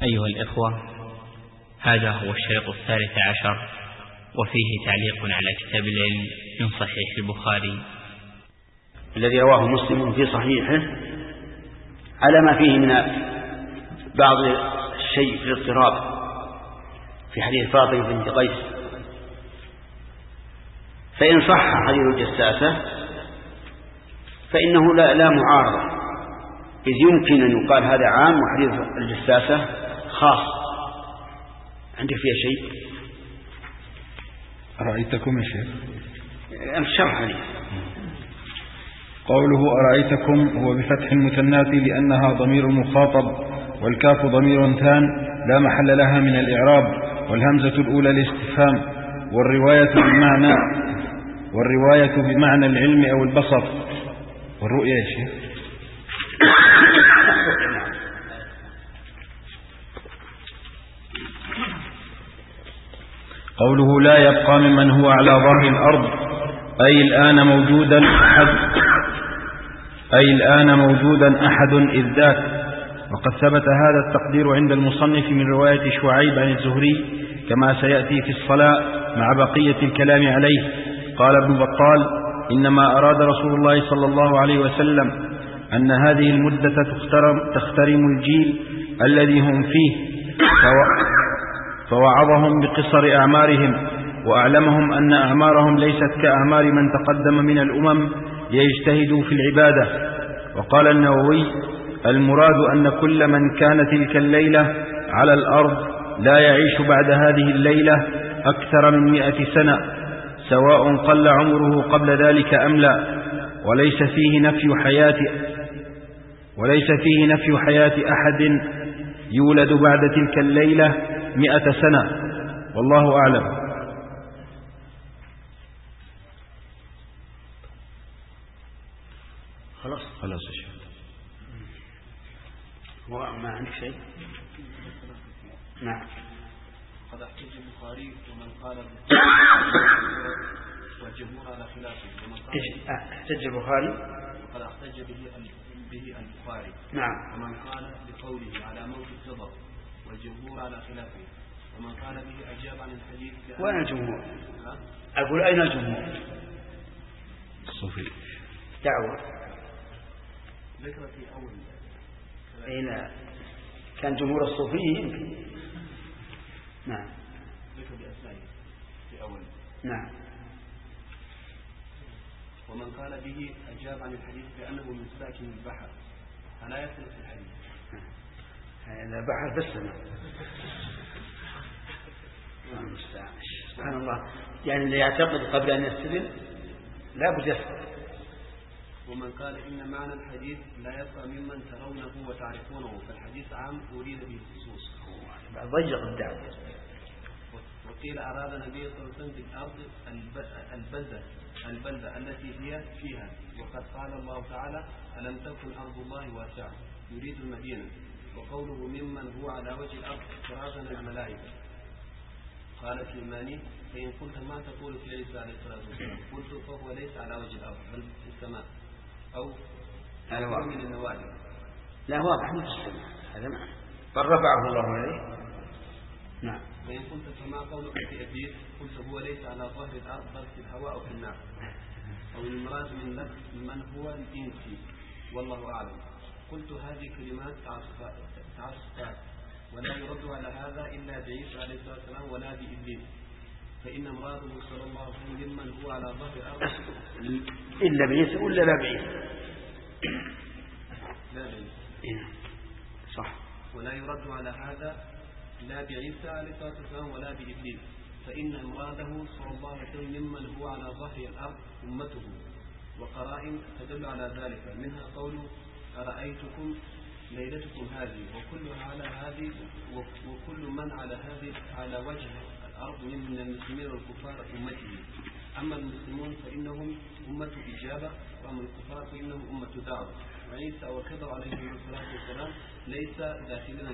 أيها الإخوة، هذا هو الشريط 13 وفيه تعليق على كتاب العلم من صحيح البخاري الذي رواه مسلم في صحيحه على ما فيه من بعض الشيء في الاضطراب في حديث فاطمة بنت قيس. فإن صح حديث الجساسة فإنه لا معارضة، إذ يمكن أن يقال هذا عام وحديث الجساسة خاص. عندك فيها شيء؟ أرأيتكم يا شيخ الشرح عليه. قوله أرأيتكم هو بفتح المثنات لأنها ضمير مخاطب، والكاف ضمير ثان لا محل لها من الإعراب، والهمزة الأولى الاستفهام، والرواية بمعنى العلم أو البصر والرؤية يا شيخ. قوله لا يبقى ممن هو على ظهر الأرض أي الآن موجودا أحد إذ ذاك. وقد ثبت هذا التقدير عند المصنف من رواية شعيب عن الزهري كما سيأتي في الصلاة مع بقية الكلام عليه. قال ابن بطال: إنما أراد رسول الله صلى الله عليه وسلم أن هذه المدة تخترم الجيل الذي هم فيه، فوعظهم بقصر أعمارهم، وأعلمهم أن أعمارهم ليست كأعمار من تقدم من الأمم ليجتهدوا في العبادة. وقال النووي: المراد أن كل من كان تلك الليلة على الأرض لا يعيش بعد هذه الليلة أكثر من 100 سنة، سواء قل عمره قبل ذلك أم لا، وليس فيه نفي حياة أحد يولد بعد تلك الليلة 100 سنة، والله أعلم. خلاص يا شيخ. ما عندك شيء؟ نعم. قد احتج البخاري ومن قال والجمهور على خلافه. احتج البخاري وقد احتج به البخاري. نعم. ومن قال بقوله على موت الصدر والجمهور على خلافه. ومن قال به أجاب عن الحديث. وين الجمهور؟ أقول أين الجمهور؟ الصوفي دعوة ذكر في أول. أين كان جمهور الصوفيين؟ نعم. ذكر بأسمائه في أول. نعم. ومن قال به أجاب عن الحديث بأنه من ساكن البحر فلا يصل في الحديث. هذا بحر بس. سبحان الله، يعني اللي يعتقد قبل أن يستدل لا بد يسقط. ومن قال إن معنى الحديث لا يبقى ممن ترونه وتعرفونه، فالحديث عام أريد به الخصوص. ضيق الدعوة. وقيل أراد النبي صلى الله عليه وسلم بالأرض البلدة التي هي فيها، وقد قال الله تعالى: ألم تكن أرض الله واسعة، يريد المدينة. وقوله ممن هو على وجه الأرض فرازنا الملائكة. قال الكلماني: فإن قلت ما تقول في عيسى عليه الصلاة والسلام؟ قلت فهو ليس على وجه الأرض بل في السماء أو من النوادي. لا واضح في السماء، هذا معنى بل رفعه الله عليه. نعم. فإن قلت فما قولك في إبليس؟ قلت هو ليس على ظهر الأرض بل في الهواء أو في النار. أو المراد من لفظ من هو الإنسي، والله أعلم. قلت هذه كلمات تعصفات، ولا يرد على هذا إلا بعيسى عليه الصلاة والسلام ولا بإبليس، فإن مراده صلى الله عليه وسلم ممن هو على ظهر الأرض. إلا بعيسى ولا لا بعيسى؟ لا بعيسى. صح. ولا يرد على هذا لا بعيسى عليه الصلاة والسلام ولا بإبليس، فإن مراده صلى الله عليه وسلم ممن هو على ظهر الأرض أمته. وقرائن تدل على ذلك، منها قوله: أرأيتكم ليلتكم هذه، وكل من على وجه الأرض من المسلمين والكفار أمته. أما المسلمون فإنهم أمة إجابة، وأما الكفار فإنهم أمة دعوة. وعيسى وخضر عليه الصلاة والسلام ليس داخلنا.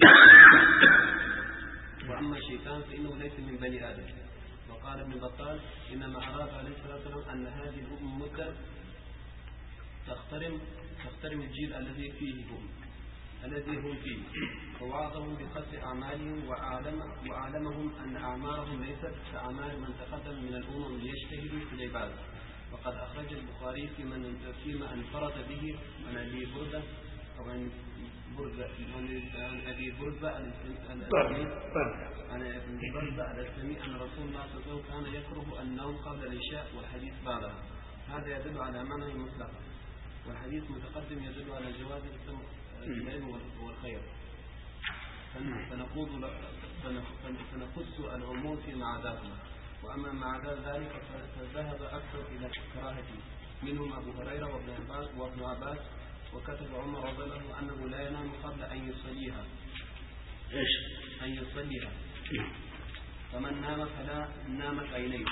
وأما الشيطان فإنه ليس من بني آدم. وقال ابن بطال: إنما أراد عليه الصلاة والسلام أن هذه الأمة تخترم الجيل الذي فيه هم، الذي هم فيه، ووعظهم بقصد أعمالهم وأعلمهم أن أعمارهم ليست كأعمال من تقدم من الأمم ليجتهدوا في العبادة. وقد أخرج البخاري فيما انفرد به عن أبي بردة الأسلمي أن رسول الله صلى الله عليه وسلم كان يكره النوم قبل العشاء والحديث بعدها. هذا يدل على معنى مطلق، والحديث متقدم يدل على جواز العلم والخير. فنقص العموم فيما عداهما، وأما ما عدا ذلك فذهب أكثر إلى كراهته، منهم أبو هريرة وابن عباس، وكتب عمر رضي الله عنه أنه لا ينام قبل أن يصليها. أن يصليها، فمن نام فلا نامت عينيه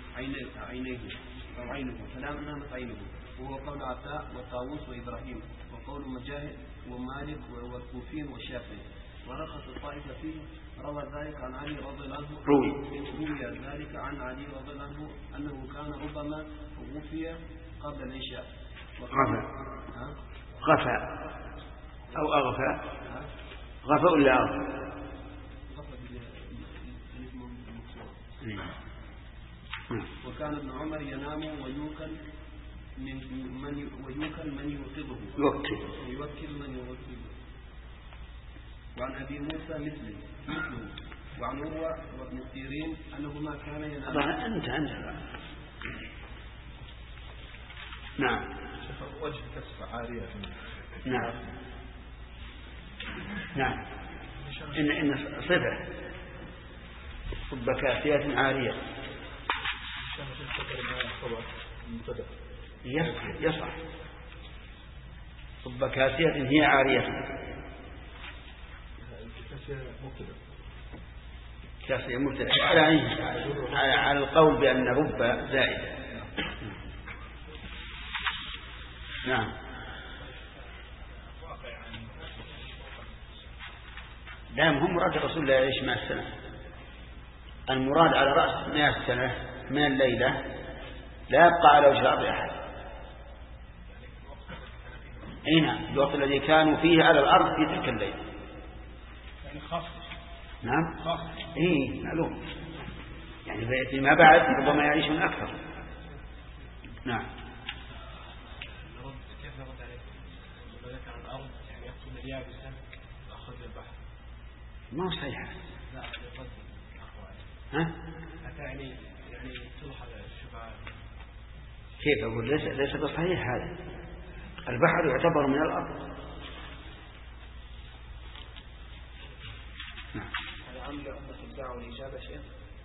فلا نامت عينه، وهو قول عطاء وطاووس وإبراهيم، وقول مجاهد ومالك والكوفيين والشافعي. ورخص الطائفة فيه. روى ذلك عن علي رضي الله عنه ذلك عن علي رضي الله عنه أنه كان ربما غفي قبل العشاء. غفى أو أغفى. غفى ولا أغفى؟ وكان ابن عمر ينام ويوكل من يوقظه. يوكل من يوقظه. وعن أبي موسى مثله، وعن عروة وابن سيرين أنهما كانا ينامان. أنت نعم. وجه كسب عارية. نعم. إن صفة صب كاسية عارية يصح. صب كاسية هي عارية. كاسية مبتدأ على القول بأن رب زائدة. نعم. لا هم مراد رسول الله يعيش 100 سنة. المراد على رأس 100 سنة من الليلة لا يبقى على وجه الأرض أحد. نعم، الوقت الذي كانوا فيه على الأرض في تلك الليلة. نعم. معلوم. يعني فيما بعد ربما يعيشون أكثر. نعم. كيف نرد عليه؟ ذلك عن الأرض يعني يقتل اليابس أخذ البحر. ما هو صحيح. لا يقصد ها؟ يعني تصلح الشبهات. كيف أقول ليس بصحيح هذا. البحر يعتبر من الأرض. نعم. العمل أمة الدعوة والإجابة شيء؟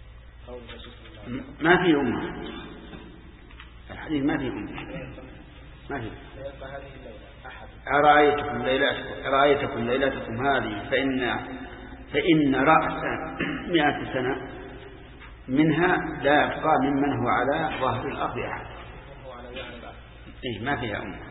ما في أمة. الحديث ما في أمة. ما في. أرأيتكم ليلتكم هذه فإن رأس 100 سنة منها لا يبقى ممن هو على ظهر الأرض أحد. ما فيها أمة.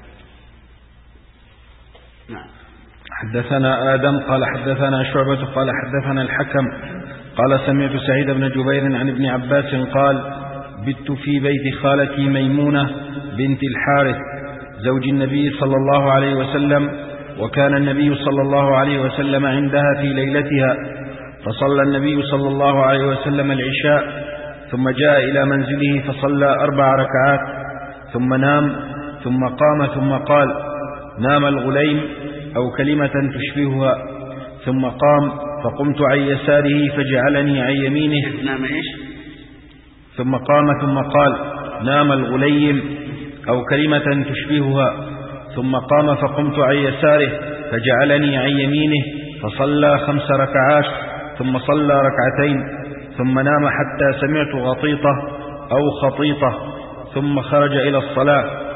نعم. حدثنا آدم قال حدثنا شعبة قال حدثنا الحكم قال سمعت سعيد بن جبير عن ابن عباس قال بت في بيت خالتي ميمونة بنت الحارث زوج النبي صلى الله عليه وسلم، وكان النبي صلى الله عليه وسلم عندها في ليلتها، فصلى النبي صلى الله عليه وسلم العشاء ثم جاء إلى منزله فصلى 4 ركعات ثم نام ثم قام ثم قال نام الغليم أو كلمة تشبهها، ثم قام فقمت عن يساره فجعلني عن يمينه. نام إيش؟ ثم قام ثم قال نام الغليم أو كلمة تشبهها، ثم قام فقمت عن يساره فجعلني عن يمينه فصلى 5 ركعات ثم صلى 2 ركعتين ثم نام حتى سمعت غطيطة أو خطيطة ثم خرج إلى الصلاة.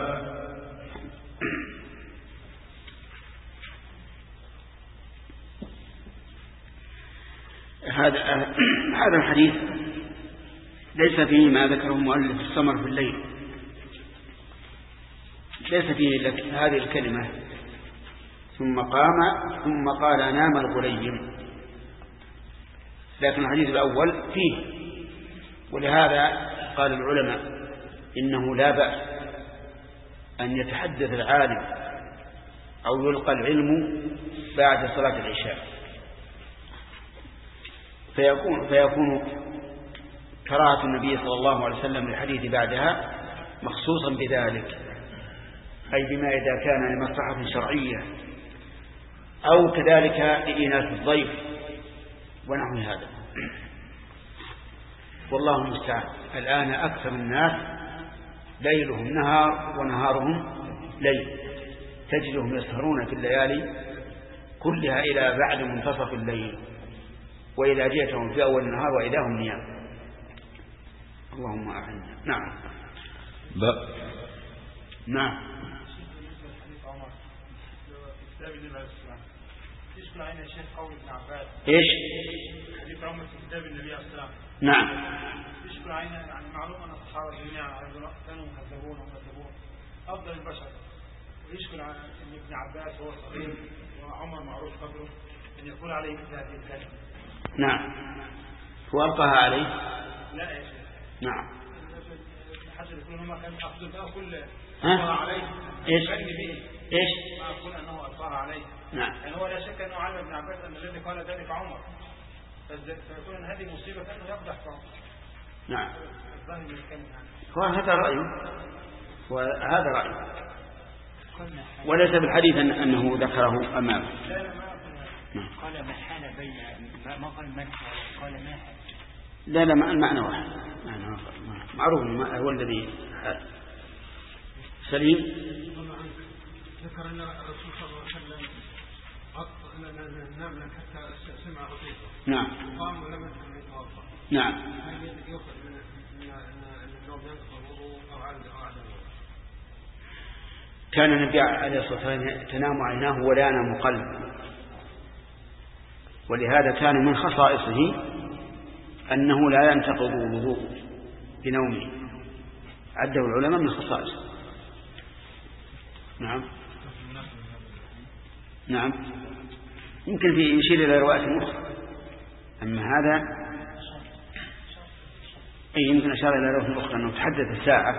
هذا الحديث ليس فيه ما ذكره المؤلف السمر في الليل، ليس فيه هذه الكلمة ثم قام ثم قال نام الغليم، لكن الحديث الأول فيه. ولهذا قال العلماء إنه لا بأس أن يتحدث العالم أو يلقى العلم بعد صلاة العشاء، فيكون كراهة النبي صلى الله عليه وسلم للحديث بعدها مخصوصا بذلك، أي بما إذا كان لمصلحة شرعية أو كذلك لإناث الضيف ونحو هذا. والله المستعان. الآن أكثر الناس ليلهم نهار ونهارهم ليل، تجدهم يسهرون في الليالي كلها إلى بعد منتصف الليل، وإذا جئتهم في أول النهار وإذا هم نيام. اللهم أعنا. نعم. نعم. ايش؟ حديث عمر في كتاب النبي عليه السلام. نعم. يشكل عينه، يعني معلوم ان الصحابه جميعا كانوا مهذبون افضل البشر، ويشكل عن ابن عباس وهو صغير وعمر معروف قدره ان يقول عليه مثل هذه الكلمه. نعم. هو ألقاها عليه؟ لا يا شيخ. نعم. حتى يقول انه ما كان افضل بقى كل عليه. ايش؟ ايش؟ ما اقول انه القاها عليه. نعم. يعني هو لا شك انه علم ابن عباس ان الذي قال ذلك عمر، فيكون ان هذه مصيبه انه يقدح عمر. نعم. الظاهر من الكلمه هذا رأيه، وهذا رأيه، وليس بالحديث أنه ذكره أمامه. قال ما حال بين، ما قال من قال ما حال. لا المعنى واحد، معروف هو الذي حال. سليم. ذكر أن الرسول صلى الله عليه وسلم نام حتى سمع رقيقه. نعم. قام ولم يكن يتوضا. نعم. هل يؤخذ من النوم ينقض الوضوء أو عدم الوضوء؟ كان النبي عليه الصلاة والسلام تنام عيناه ولا ينام قلبه، ولهذا كان من خصائصه أنه لا ينتقض الوضوء بنومه، عده العلماء من خصائصه. نعم. نعم. يمكن في يشير إلى رواية أخرى، أما هذا أي يمكن أشار إلى رواية أخرى أنه تحدث الساعة.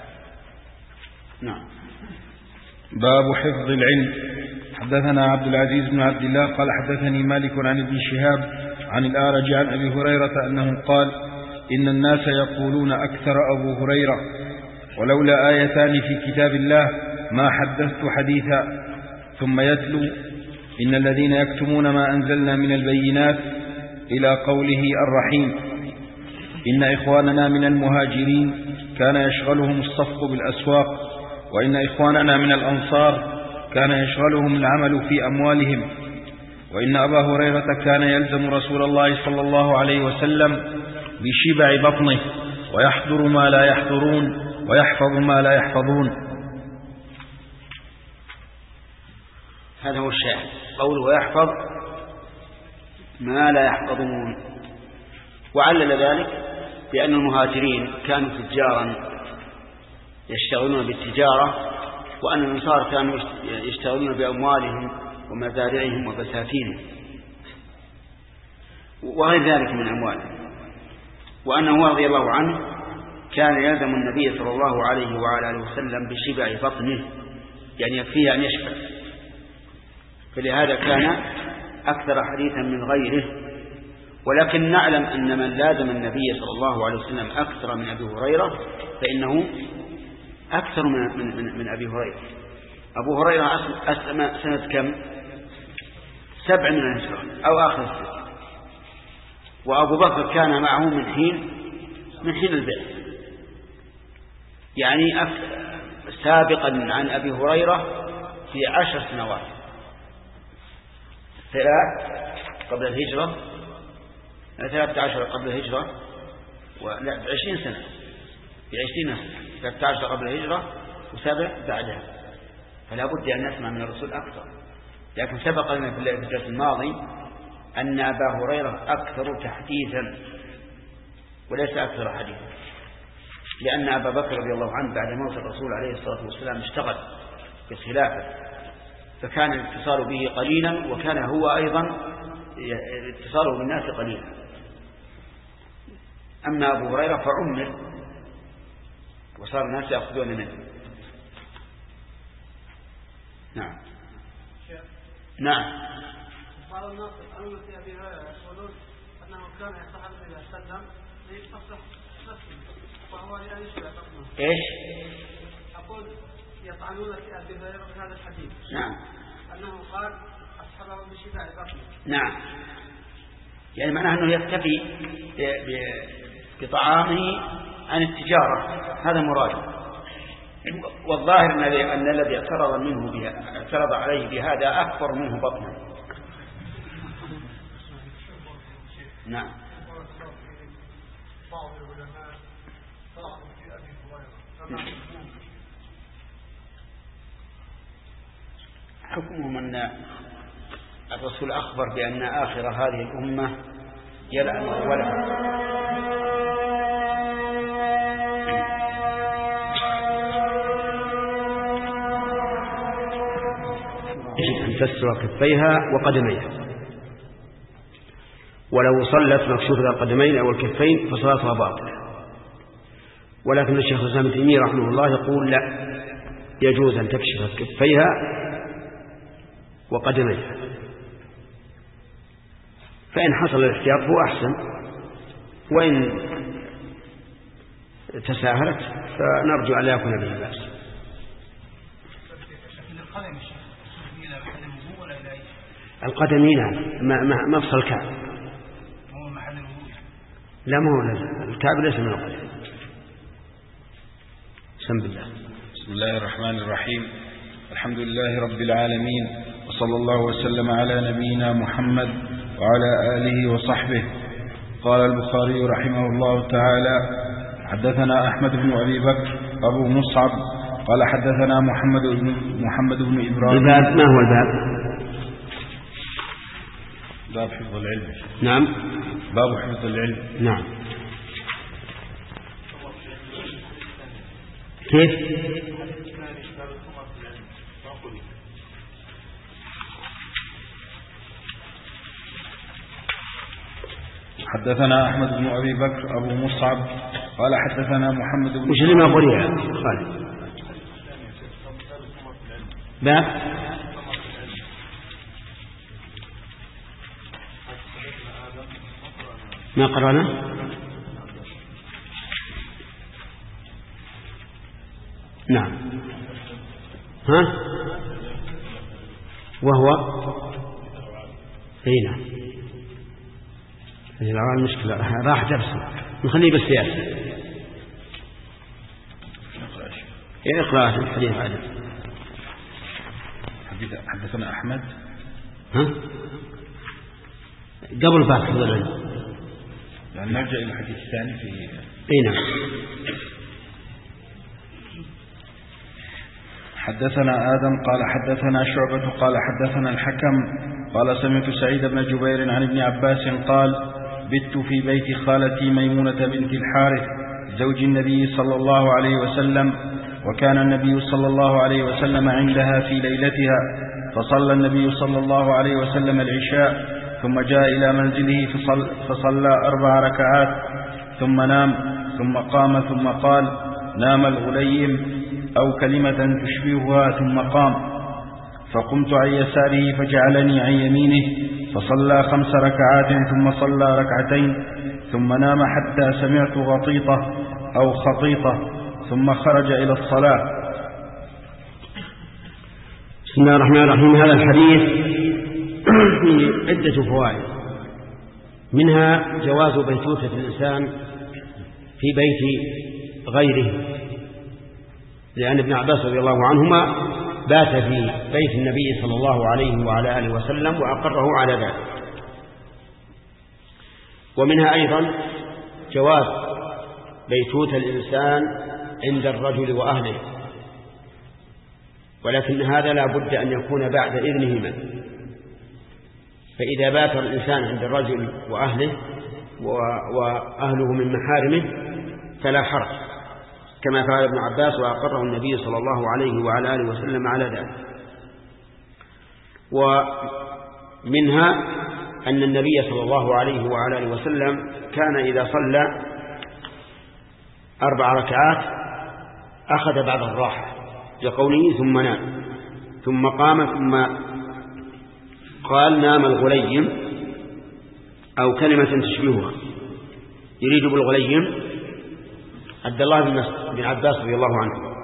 نعم. باب حفظ العلم. حدثنا عبد العزيز بن عبد الله قال حدثني مالك عن ابن شهاب عن الأعرج عن أبي هريرة أنه قال إن الناس يقولون أكثر أبو هريرة ولولا آيتان في كتاب الله ما حدثت حديثا، ثم يتلو إن الذين يكتمون ما أنزلنا من البينات إلى قوله الرحيم إن إخواننا من المهاجرين كان يشغلهم الصفق بالأسواق، وإن إخواننا من الأنصار كان يشغلهم العمل في أموالهم، وإن أبا هريرة كان يلزم رسول الله صلى الله عليه وسلم بشبع بطنه ويحضر ما لا يحضرون ويحفظ ما لا يحفظون. هذا هو الشاهد، قوله يحفظ ما لا يحفظون. وعلل ذلك بأن المهاجرين كانوا تجارا يشتغلون بالتجارة، وأن الأنصار كانوا يشتغلون بأموالهم ومزارعهم وبساتينهم وغير ذلك من أموالهم، وأنه رضي الله عنه كان يلزم النبي صلى الله عليه وعلى آله وسلم بشبع بطنه، يعني يكفيه أن يشبع، فلهذا كان أكثر حديثا من غيره. ولكن نعلم أن من لازم النبي صلى الله عليه وسلم أكثر من أبي هريرة فإنه أكثر من أبي هريرة. أبو هريرة أسلم سنة كم؟ 7 من الهجرة أو آخر السنة، وأبو بكر كان معه من حين البعث، يعني سابقا عن أبي هريرة في 10 سنوات، 3 قبل الهجرة، 13 قبل الهجرة، ولا 20 سنة، في 20 سنة، 13 قبل الهجرة و7 بعدها، فلا بد أن نسمع من الرسول أكثر. لكن سبق لنا في الدرس الماضي أن أبا هريرة أكثر تحديثا وليس أكثر حديثا، لأن أبا بكر رضي الله عنه بعد موت الرسول عليه الصلاة والسلام اشتغل بالخلافة، فكان الاتصال به قليلا، وكان هو أيضا اتصاله بالناس قليلا. أما أبو هريرة فعمر وصار الناس يأخذون منه. نعم. نعم. بعض الناس يسألون في أبي هريرة يقولون أنه كان يصحب النبي صلى الله عليه وسلم ليصحح نفسه وهو لا يشبع بطنه. إيش؟ أقول يطعنون في أبي هريرة بهذا الحديث. نعم. أنه قال أصحبه بشبع بطنه. نعم. يعني معناه أنه يكتفي بطعامه عن التجارة، هذا مراد. والظاهر أن الذي اعترض عليه بهذا أكبر منه بطنا. نعم. حكمهم أن الرسول أخبر بأن آخر هذه الأمة يلعن أولها. يجب أن تستر كفيها وقدميها، ولو صلت مكشوفة القدمين أو الكفين فصلاتها باطلة. ولكن الشيخ الإسلام ابن تيمية رحمه الله يقول لا، يجوز أن تكشف كفيها وقدميها، فإن حصل الاحتياط هو أحسن، وإن تساهلت فنرجو أن لا يكون به بأس. القدمين مفصل الكعب، لا ما هو الكعب ليس من القدم. بسم الله. بسم الله الرحمن الرحيم. الحمد لله رب العالمين، وصلى الله وسلم على نبينا محمد وعلى آله وصحبه. قال البخاري رحمه الله تعالى: حدثنا أحمد بن أبي بكر أبو مصعب قال حدثنا محمد بن إبراهيم. الباب ما هو الباب؟ باب حفظ العلم. نعم. باب حفظ العلم. نعم. كيف؟ حدثنا أحمد بن أبي بكر أبو مصعب قال حدثنا محمد بن. وش اللي ما قرئ يا خالد؟ باب ما قرأنا؟ نعم. ها؟ وهو اي نعم. الأول المشكلة راح درسه نخليه بالسياسة. اقرأ الحديث عليه. حدثنا أحمد. ها؟ قبل باب حفظ العلم. يعني نرجع إلى الحديث الثاني في. اي نعم. حدثنا آدم قال حدثنا شعبة قال حدثنا الحكم قال سمعت سعيد بن جبير عن ابن عباس قال: بت في بيت خالتي ميمونة بنت الحارث زوج النبي صلى الله عليه وسلم، وكان النبي صلى الله عليه وسلم عندها في ليلتها، فصلى النبي صلى الله عليه وسلم العشاء ثم جاء إلى منزله فصلى 4 ركعات ثم نام، ثم قام ثم قال: نام الغليم أو كلمة تشبهها، ثم قام، فقمت عن يساره فجعلني عن يمينه فصلى 5 ركعات ثم صلى 2 ركعتين ثم نام حتى سمعت غطيطة أو خطيطة ثم خرج إلى الصلاة. بسم الله الرحمن الرحيم. هذا الحديث فيه عدة فوائد، منها جواز بيتوتة الإنسان في بيت غيره، لأن ابن عباس رضي الله عنهما بات في بيت النبي صلى الله عليه وعلى آله وسلم وأقره على ذلك. ومنها أيضا جواز بيتوت الإنسان عند الرجل وأهله، ولكن هذا لا بد أن يكون بعد إذنهما، فإذا بات الإنسان عند الرجل وأهله وأهله من محارمه فلا حرج، كما فعل ابن عباس وأقره النبي صلى الله عليه وعلى آله وسلم على ذلك. ومنها أن النبي صلى الله عليه وعلى آله وسلم كان إذا صلى 4 ركعات أخذ بعض الراحة لقوله ثم نام ثم قام ثم قال نام الغليم أو كلمة تشبهها. يريد بالغليم عبد الله بن عباس رضي الله عنه.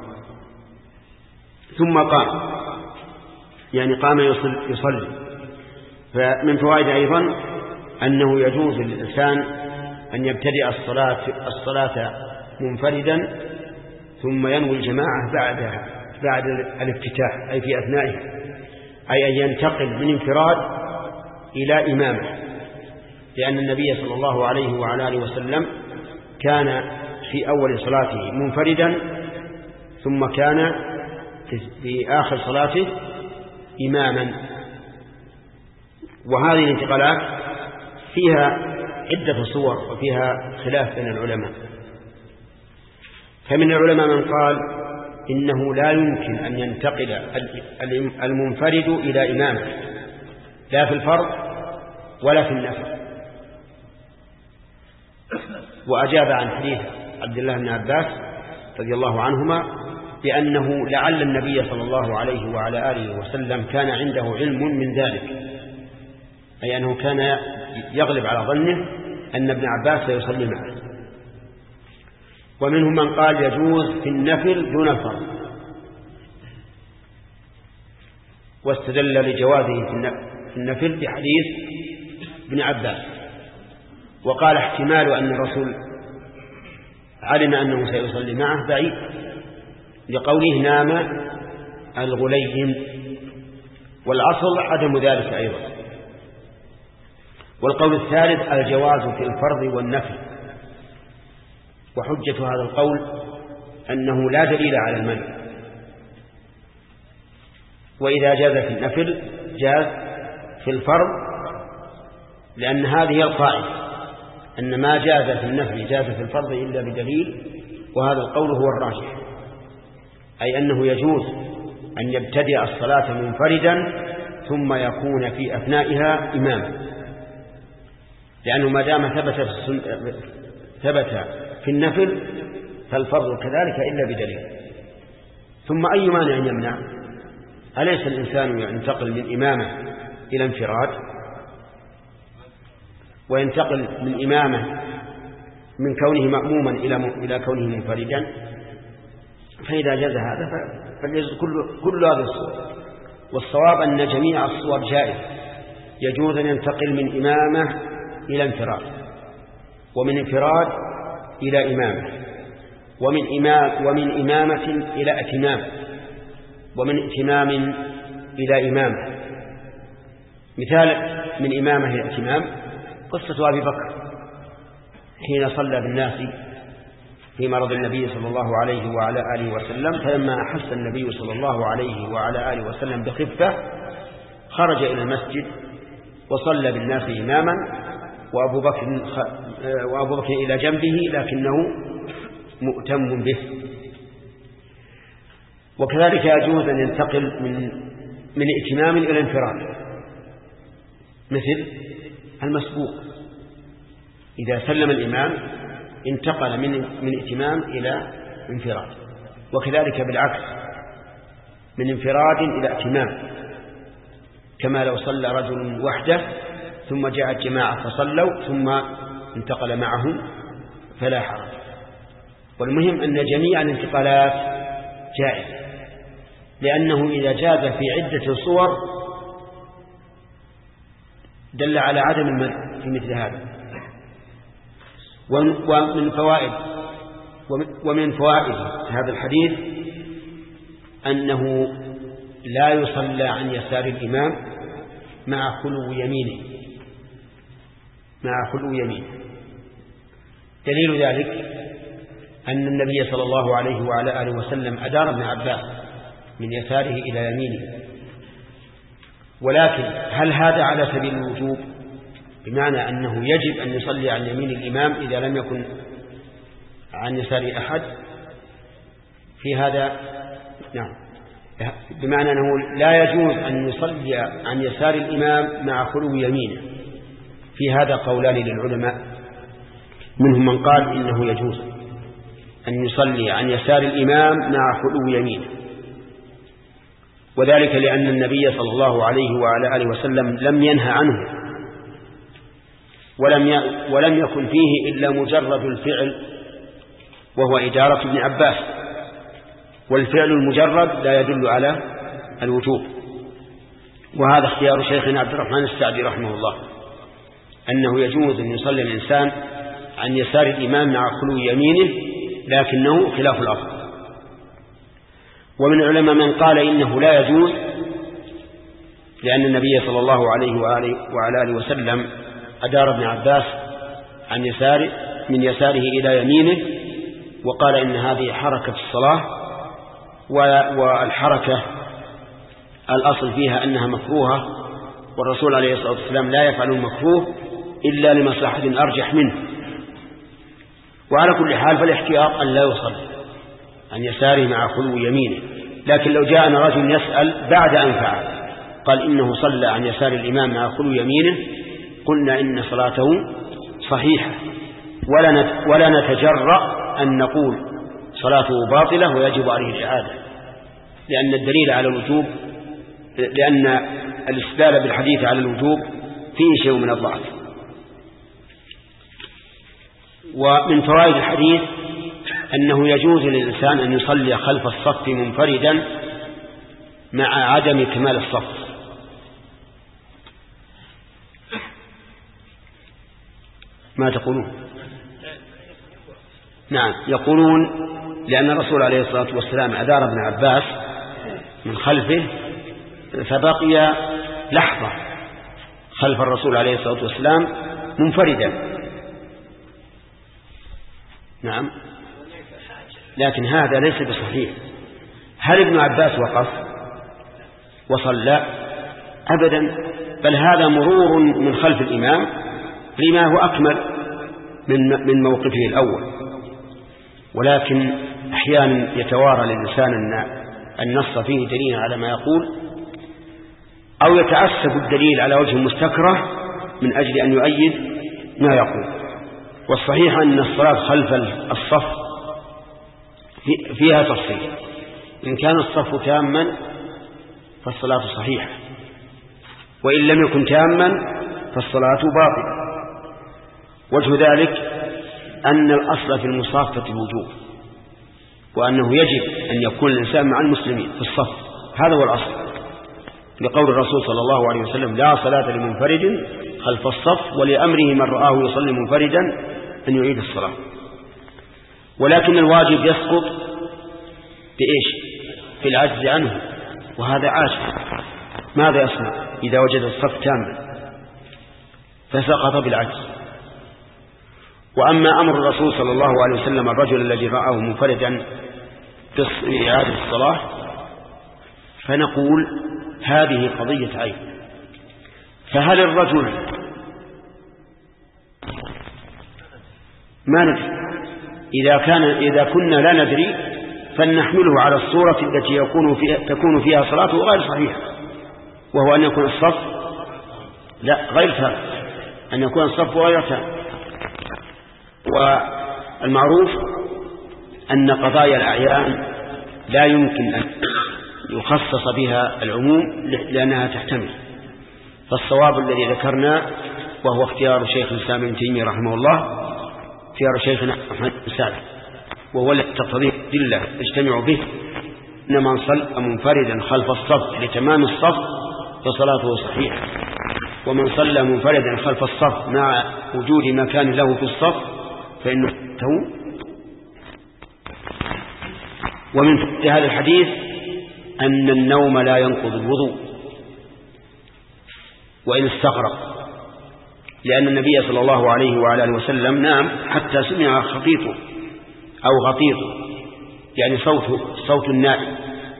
ثم قام، يعني قام يصلي. فمن فوائد أيضا أنه يجوز للإنسان أن يبتدئ الصلاة منفردا ثم ينوي الجماعة بعد الافتتاح، أي في أثنائها، أي أن ينتقل من انفراد إلى إمامة، لأن النبي صلى الله عليه وعلى آله وسلم كان في أول صلاته منفردا ثم كان في آخر صلاته إماما. وهذه الانتقالات فيها عدة صور وفيها خلاف بين العلماء. فمن العلماء من قال إنه لا يمكن أن ينتقل المنفرد إلى إمامة، لا في الفرض ولا في النفل. وأجاب عن حديث عبد الله بن عباس رضي الله عنهما بأنه لعل النبي صلى الله عليه وعلى آله وسلم كان عنده علم من ذلك، أي أنه كان يغلب على ظنه أن ابن عباس سيصلي معه. ومنهم من قال يجوز في النفل دون الفرض، واستدل لجوازه في النفل بحديث ابن عباس. وقال احتمال أن الرسول علم أنه سيصلي معه بعيد، لقوله نام الغليم، والأصل عدم ذلك أيضا. والقول الثالث الجواز في الفرض والنفل، وحجة هذا القول أنه لا دليل على المنع، وإذا جاز في النفل جاز في الفرض، لأن هذه القاعدة أن ما جاز في النفل جاز في الفرض إلا بدليل، وهذا القول هو الراجح، أي أنه يجوز أن يبتدئ الصلاة منفردا ثم يكون في أثنائها إماما، لأنه ما دام ثبت في النفل فالفرض كذلك إلا بدليل. ثم أي مانع يمنع؟ أليس الإنسان ينتقل من إمامة إلى انفراد، وينتقل من إمامة من كونه مأموما إلى كونه منفردا؟ فإذا جاز هذا فليجوز كل هذه الصور. والصواب أن جميع الصور جائز، يجوز أن ينتقل من إمامة إلى انفراد، ومن انفراد إلى إمامة، ومن إمامة إلى اتمام، ومن اتمام إلى إمامة. مثال من إمامة إلى اتمام قصة أبي بكر حين صلى بالناس في مرض النبي صلى الله عليه وعلى آله وسلم، فلما أحس النبي صلى الله عليه وعلى آله وسلم بخفة خرج إلى المسجد وصلى بالناس إماما، وأبو بكر إلى جنبه لكنه مؤتم به. وكذلك يجوز أن ينتقل من ائتمام إلى انفراد، مثل المسبوق إذا سلم الإمام انتقل من ائتمام إلى انفراد، وكذلك بالعكس من انفراد إلى ائتمام، كما لو صلى رجل وحده ثم جاءت جماعة فصلوا ثم انتقل معهم فلا حرج. والمهم أن جميع الانتقالات جائزة، لأنه إذا جاز في عدة صور دل على عدم المنع في مثل هذا. ومن فوائد هذا الحديث أنه لا يصلى عن يسار الإمام مع خلو يمينه، دليل ذلك أن النبي صلى الله عليه وعلى آله وسلم أدار ابن عباس من يساره إلى يمينه. ولكن هل هذا على سبيل الوجوب، بمعنى أنه يجب أن يصلي عن يمين الإمام إذا لم يكن عن يسار أحد؟ في هذا نعم، بمعنى أنه لا يجوز أن يصلي عن يسار الإمام مع خلو يمينه. في هذا قولان للعلماء، منهم من قال إنه يجوز أن يصلي عن يسار الإمام مع خلو يمينه، وذلك لأن النبي صلى الله عليه وعلى آله وسلم لم ينهى عنه ولم يكن فيه إلا مجرد الفعل وهو إدارة ابن عباس، والفعل المجرد لا يدل على الوجوب. وهذا اختيار شيخنا عبد الرحمن السعدي رحمه الله، أنه يجوز أن يصلي الإنسان عن يسار الإمام مع خلو يمينه، لكنه خلاف الأصل. ومن العلماء من قال إنه لا يجوز، لأن النبي صلى الله عليه وعلى آله وسلم أدار ابن عباس عن يساره من يساره إلى يمينه، وقال إن هذه حركة الصلاة، والحركة الأصل فيها أنها مكروهة، والرسول عليه الصلاة والسلام لا يفعل المكروه إلا لمصلحة أرجح منه. وعلى كل حال فالاحتياط أن لا يصلي عن يساره مع خلو يمينه. لكن لو جاءنا رجل يسأل بعد أن فعل قال إنه صلى عن يسار الإمام مع خلو يمينه، قلنا إن صلاته صحيحة، ولا نتجرأ أن نقول صلاته باطلة ويجب عليه الإعادة، لأن الدليل على الوجوب، لأن الاستدلال بالحديث على الوجوب فيه شيء من الضعف. ومن فوائد الحديث أنه يجوز للإنسان أن يصلي خلف الصف منفردا مع عدم كمال الصف. ما تقولون؟ نعم، يقولون لأن الرسول عليه الصلاة والسلام أدار ابن عباس من خلفه، فبقي لحظة خلف الرسول عليه الصلاة والسلام منفردا. نعم، لكن هذا ليس بصحيح. هل ابن عباس وقف وصلى؟ أبدا، بل هذا مرور من خلف الإمام لما هو أكمل من موقفه الأول. ولكن أحيانا يتوارى للإنسان أن النص فيه دليل على ما يقول، أو يتعسف الدليل على وجه مستكره من أجل أن يؤيد ما يقول. والصحيح أن الصلاة خلف الصف فيها تفصيل، إن كان الصف تاما فالصلاة صحيحة، وإن لم يكن تاما فالصلاة باطلة. وجه ذلك أن الأصل في المصافة الوجوب، وأنه يجب أن يكون الإنسان مع المسلمين في الصف، هذا هو الأصل، لقول الرسول صلى الله عليه وسلم: لا صلاة لمنفرد خلف الصف، ولأمره من رآه يصلي منفردا أن يعيد الصلاة. ولكن الواجب يسقط بإيش؟ في العجز عنه، وهذا عاجز. ماذا يصنع إذا وجد الصف تاما؟ فسقط بالعجز. وأما أمر الرسول صلى الله عليه وسلم الرجل الذي رآه منفردا في إعادة الصلاة، فنقول هذه قضية عين. فهل الرجل ما ندري، إذا كنا لا ندري فلنحمله على الصورة التي تكون فيها صلاته غير صحيحة، وهو أن يكون الصف غير تام، أن يكون الصف غير تام. والمعروف أن قضايا الأعيان لا يمكن أن يخصص بها العموم لأنها تحتمل. فالصواب الذي ذكرنا، وهو اختيار شيخ الإسلام ابن تيمية رحمه الله، اختيار شيخنا أحمد بن سعد، وهو الذي تقتضيه الأدلة تجتمع به، إن من صلى منفردا خلف الصف لتمام الصف فصلاته صحيحة، ومن صلى منفردا خلف الصف مع وجود مكان له في الصف فإنه تو. ومن هذا الحديث أن النوم لا ينقض الوضوء وإن استغرق، لأن النبي صلى الله عليه وعلى آله وسلم نام حتى سمع خطيطه أو غطيطه، يعني صوت النائم،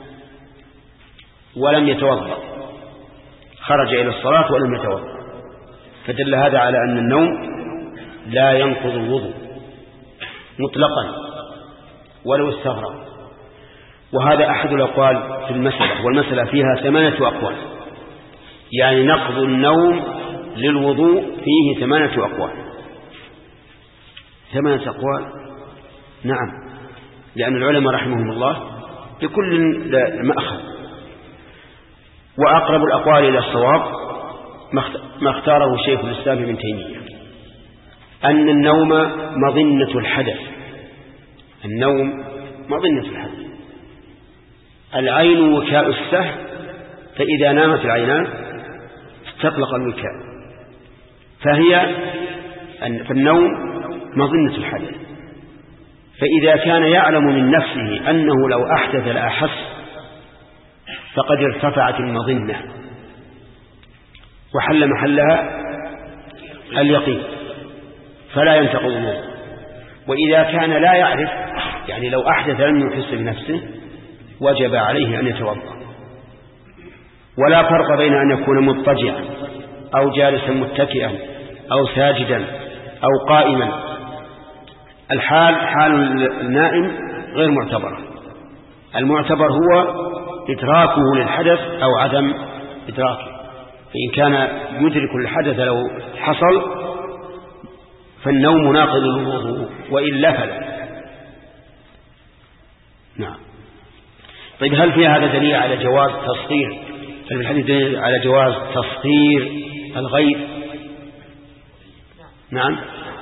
ولم يتوضأ، خرج إلى الصلاة ولم يتوضأ، فدل هذا على أن النوم لا ينقض الوضوء مطلقا ولو استغرق. وهذا أحد الأقوال في المسألة، والمسألة فيها 8 أقوال، يعني نقض النوم للوضوء فيه 8 أقوال. 8 أقوال، نعم، لأن العلماء رحمهم الله لكل مأخذ. وأقرب الأقوال إلى الصواب ما اختاره شيخ الإسلام ابن تيمية، أن النوم مظنة الحدث. النوم مظنة الحدث. العين وكاء السهم، فإذا نامت العينان استطلق الوكاء، فالنوم مظنة الحدث. فإذا كان يعلم من نفسه أنه لو أحدث لأحس فقد ارتفعت المظنة وحل محلها اليقين، فلا ينتقض الوضوء. وإذا كان لا يعرف، يعني لو أحدث لم يحس بنفسه، وجب عليه أن يتوضأ. ولا فرق بين أن يكون مضطجعا أو جالسا متكئا أو ساجدا أو قائما. حال النائم غير معتبرة. المعتبر هو إدراكه للحدث أو عدم إدراكه. فإن كان يدرك الحدث لو حصل فالنوم ناقض للوضوء، وإلا فلا. نعم. طيب، هل في هذا دليل على جواز تصغير؟ هل في الحديث دليل على جواز تصغير الغيب؟ نعم.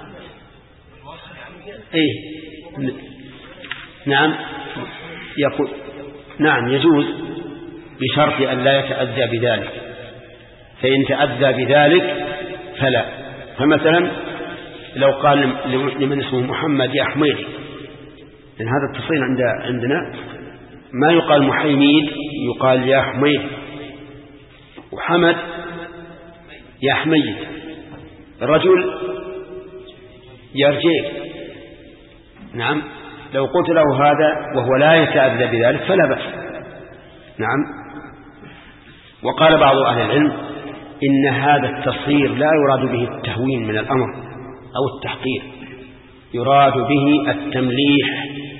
إيه؟ نعم. يقول نعم يجوز بشرط أن لا يتأذى بذلك، فإن تأذى بذلك فلا. فمثلا لو قال لمن اسمه محمد يا حميد، لأن هذا التصريح عندنا ما يقال محيميد، يقال يا حميد. وحمد يا حميد. الرجل يرجيك. نعم. لو قلت له هذا وهو لا يتأذى بذلك فلا بأس. نعم. وقال بعض أهل العلم إن هذا التصغير لا يراد به التهوين من الأمر أو التحقير، يراد به التمليح.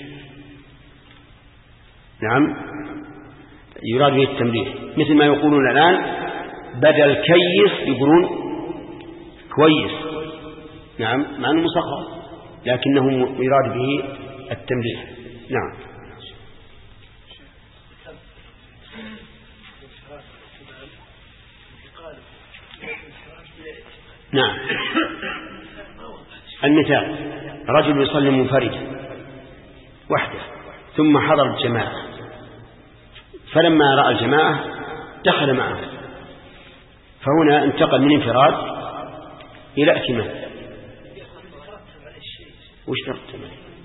نعم، يراد به التمليح، مثل ما يقولون الآن بدل كيس يقولون كويس. نعم، مع أنه مصغر لكنه يراد به التمليح. نعم. نعم. المثال: رجل يصلي منفردا وحده ثم حضر الجماعة، فلما رأى الجماعة دخل معه، فهنا انتقل من انفراد إلى ائتمان. وش ترتب؟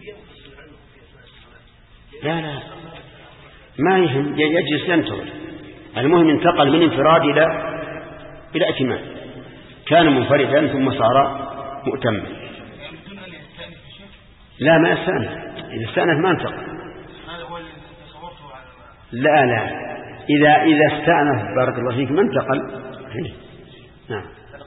لا ما يهم، يجلس ينتظر. المهم انتقل من انفراد إلى ائتمان. كان منفردا ثم صار مؤتما. لا، ما استأنف. إذا استأنف ما انتقل. لا إذا استأنف بارك الله فيك ما انتقل. نعم.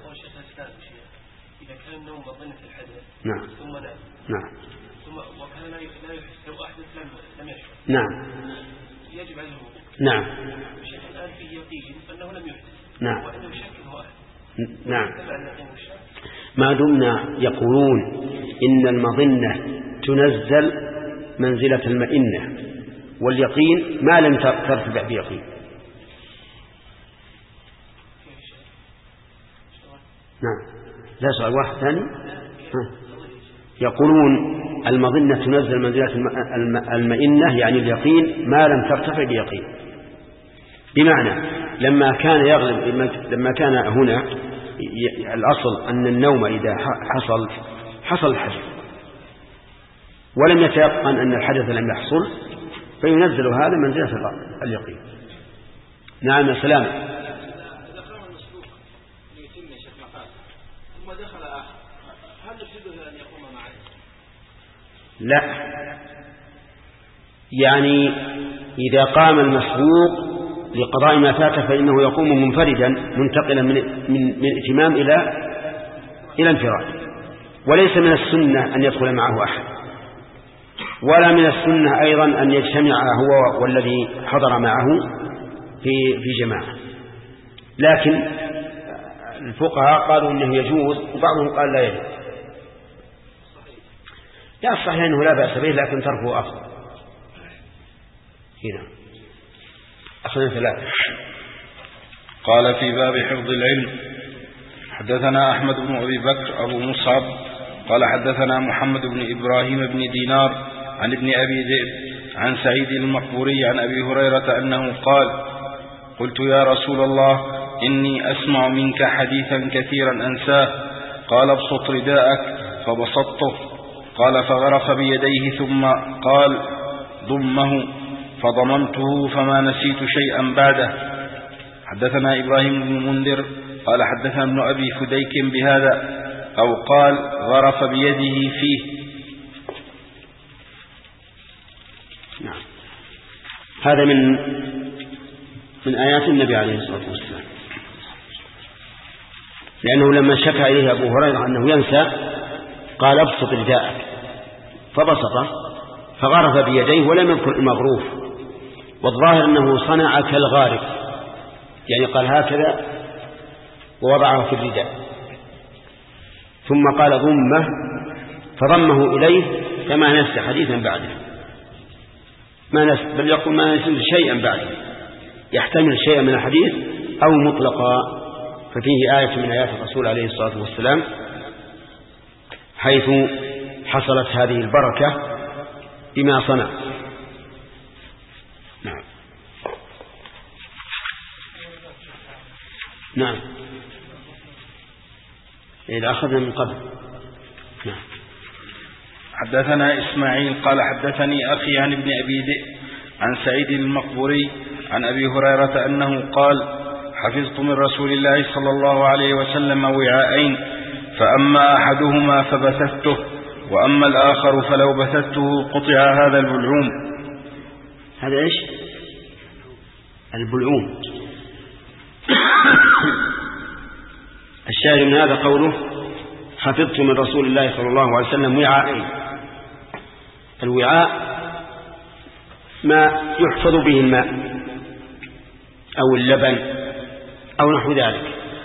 إذا كان النوم مظنة الحدث نعم ثم نام نعم ثم وكان لا يحس لو أحدث لم يشعر نعم يجب عليه الوضوء. نعم. الشيخ الآن فيه يقين أنه لم يحدث. نعم. وأنه شك هو أحدث. نعم. ما دمنا يقولون إن المظنة تنزل منزلة المئنة، واليقين ما لم ترتفع بيقين. نعم. لا سؤال واحد ثاني. يقولون المظنة تنزل منزلة المئنة، يعني اليقين ما لم ترتفع بيقين. بمعنى لما كان هنا الأصل أن النوم إذا حصل الحدث ولم يتيقن أن الحدث لم يحصل فينزل هذا منزلة اليقين. نعم يا سلام. إذا قام المسبوق ليتم يا شيخ مقال ثم دخل آخر، هل يفيده أن يقوم معه؟ لا، يعني إذا قام المسبوق لقضاء ما فات فإنه يقوم منفردا منتقلا من ائتمام إلى انفراد. وليس من السنة أن يدخل معه أحد، ولا من السنة أيضا أن يجتمع هو والذي حضر معه في جماعة. لكن الفقهاء قالوا إنه يجوز، وبعضهم قال لا يجوز. لا، الصحيح أنه لا بأس به، لكن تركه أفضل. هنا أخذنا 3. قال في باب حفظ العلم: حدثنا أحمد بن أبي بكر أبو مصعب قال حدثنا محمد بن إبراهيم بن دينار عن ابن أبي ذئب عن سعيد المقبوري عن أبي هريرة أنه قال: قلت يا رسول الله إني أسمع منك حديثا كثيرا أنساه. قال: ابسط رداءك، فبسطته. قال: فغرف بيديه ثم قال: ضمه، فضممته فما نسيت شيئا بعده. حدثنا إبراهيم بن منذر قال حدثنا ابن أبي فديك بهذا، أو قال: غرف بيده فيه. نعم. هذا من آيات النبي عليه الصلاة والسلام، لأنه لما شكى إليه أبو هريرة أنه ينسى قال: ابسط رداءك، فبسطه فغرف بيديه ولم يذكر المغروف، والظاهر أنه صنع كالغارف، يعني قال هكذا ووضعه في الرداء، ثم قال: ضمه، فضمه إليه كما نسى حديثا بعده، ما نسى، بل يقول ما نسى شيئا بعده، يحتمل شيئا من الحديث أو مطلقا. ففيه آية من آيات الرسول عليه الصلاة والسلام حيث حصلت هذه البركة بما صنع. نعم. نعم، إذا أخذنا من قبل. نعم. حدثنا إسماعيل قال حدثني أخي عن ابن أبي ذئب عن سعيد المقبوري عن أبي هريرة أنه قال: حفظت من رسول الله صلى الله عليه وسلم وعاءين، فأما أحدهما فبثثته، وأما الآخر فلو بثثته قطع هذا البلعوم. هذا إيش؟ البلعوم. الشاهد من هذا قوله: حفظت من رسول الله صلى الله عليه وسلم وعاءين. الوعاء ما يحفظ به الماء أو اللبن أو نحو ذلك.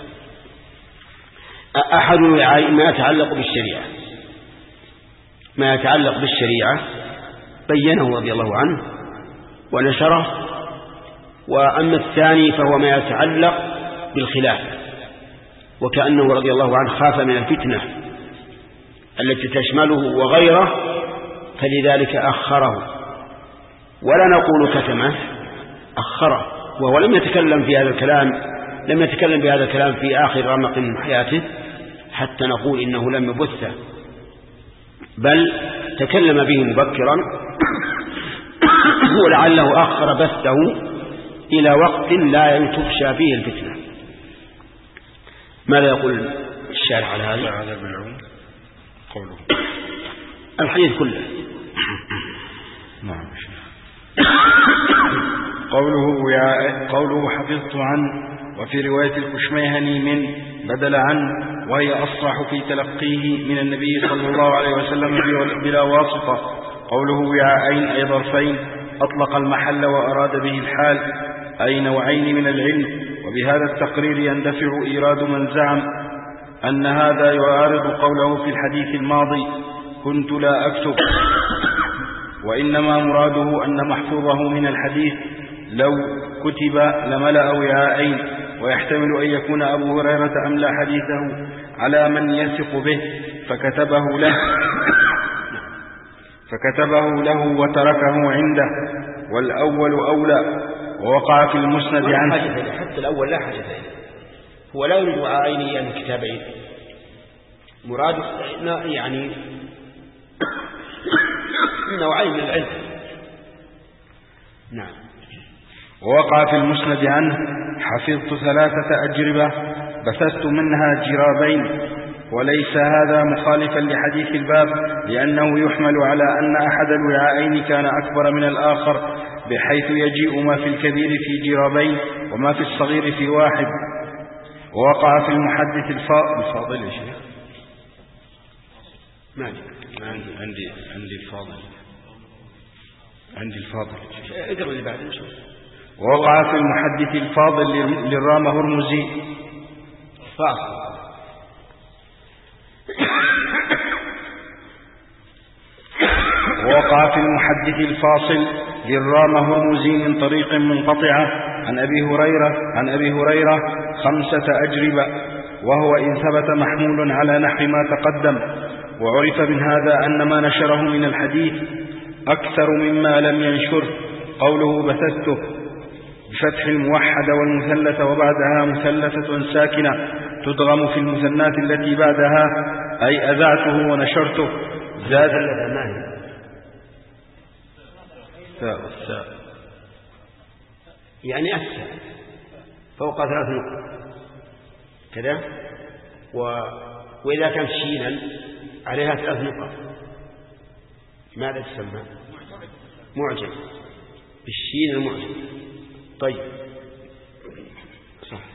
أحد الوعاء ما يتعلق بالشريعة، ما يتعلق بالشريعة بينه رضي الله عنه ونشره، وأما الثاني فهو ما يتعلق بالخلاف، وكأنه رضي الله عنه خاف من الفتنة التي تشمله وغيره فلذلك أخره، ولا نقول كتمه، أخره، وهو لم يتكلم في هذا الكلام في آخر رمق من حياته حتى نقول إنه لم يبثه، بل تكلم به مبكرا ولعله أخر بثه إلى وقت لا تفشى فيه الفتنة. ماذا يقول الشارع على هذا بالعلوم؟ قوله الحديث كله. نعم. قوله حفظت عنه، وفي رواية الكشميهني من بدل عنه، وهي أصرح في تلقيه من النبي صلى الله عليه وسلم بلا واسطة. قوله وعاءين أي ظرفين، أطلق المحل وأراد به الحال، أي نوعين من العلم. وبهذا التقرير يندفع إيراد من زعم أن هذا يعارض قوله في الحديث الماضي: كنت لا أكتب، وإنما مراده أن محفوظه من الحديث لو كتب لملأ وعاءين، ويحتمل أن يكون أبو هريرة أملى حديثه على من يثق به فكتبه له وتركه عنده، والأول أولى، ووقع في المسند عنه. حتى الأول لا حاجة إليه، هو لا يريد وعاءين يعني كتابين، مراد يعني نوعين من العلم. نعم. ووقع في المسند عنه: حفظت 3 أجربة بثثت منها جرابين. وليس هذا مخالفا لحديث الباب، لأنه يحمل على أن أحد الوعاءين كان أكبر من الآخر، بحيث يجيء ما في الكبير في جرابين وما في الصغير في واحد. ووقع في المحدث الفاضل يا شيخ. عندي الفاضل اقرأ اللي بعد نشوف. ووقع في المحدث الفاضل للرام هرمزي ووقع في المحدث الفاصل للرام هرمزي من طريق منقطعة عن أبي هريرة 5 أجربة، وهو إن ثبت محمول على نحو ما تقدم. وعرف من هذا أن ما نشره من الحديث أكثر مما لم ينشره. قوله بثثته بفتح الموحد والمثلث وبعدها مثلثة ساكنة تدغم في المثنات التي بعدها، أي أذعته ونشرته. زاد يعني أكثر فوق 3 نقط كذا، وإذا كان شينا عليها 3 نقط ماذا تسمى؟ معجم، بالشين المعجم. طيب صح.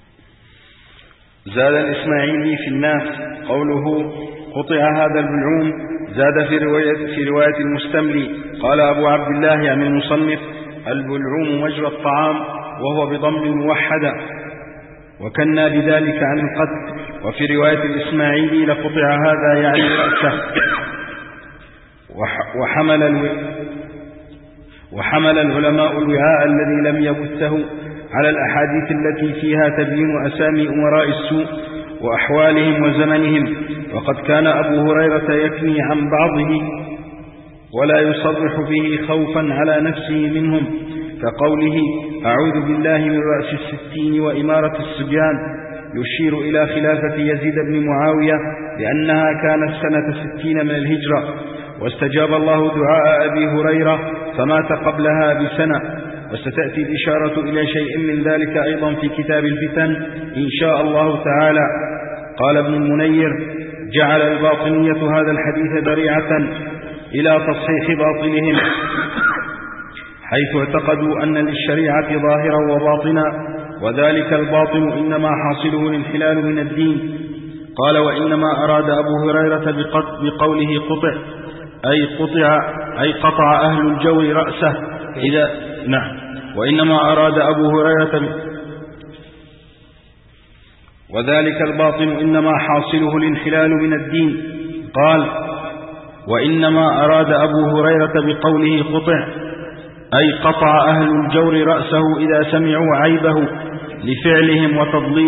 زاد الإسماعيلي في الناس قوله قطع هذا البلعوم، زاد في رواية المستملي قال أبو عبد الله يعني المصنف البلعوم مجرى الطعام، وهو بضم الموحدة، وكنا بذلك عن القتل. وفي رواية الإسماعيلي لقطع هذا يعني رأسه. وحمل العلماء الوعاء الذي لم يبثه على الأحاديث التي فيها تبيين أسامي أمراء السوء وأحوالهم وزمنهم. وقد كان أبو هريرة يكني عن بعضه ولا يصرح به خوفا على نفسه منهم، كقوله أعوذ بالله من رأس 60 وإمارة الصبيان، يشير إلى خلافة يزيد بن معاوية لأنها كانت سنة 60 من الهجرة، واستجاب الله دعاء أبي هريرة فمات قبلها بسنة. وستأتي الإشارة إلى شيء من ذلك أيضا في كتاب الفتن إن شاء الله تعالى. قال ابن المنير جعل الباطنية هذا الحديث ذريعة إلى تصحيح باطلهم، حيث اعتقدوا أن للشريعة ظاهرا وباطنا، وذلك الباطن إنما حاصله الانحلال من الدين. قال وإنما أراد أبو هريرة بقوله قطع أي قطع أهل الجور رأسه إذا نعم. وإنما أراد أبو هريرة وذلك الباطن إنما حاصله الانحلال من الدين. قال وإنما أراد أبو هريرة بقوله قطع أي قطع أهل الجور رأسه إذا سمعوا عيبه لفعلهم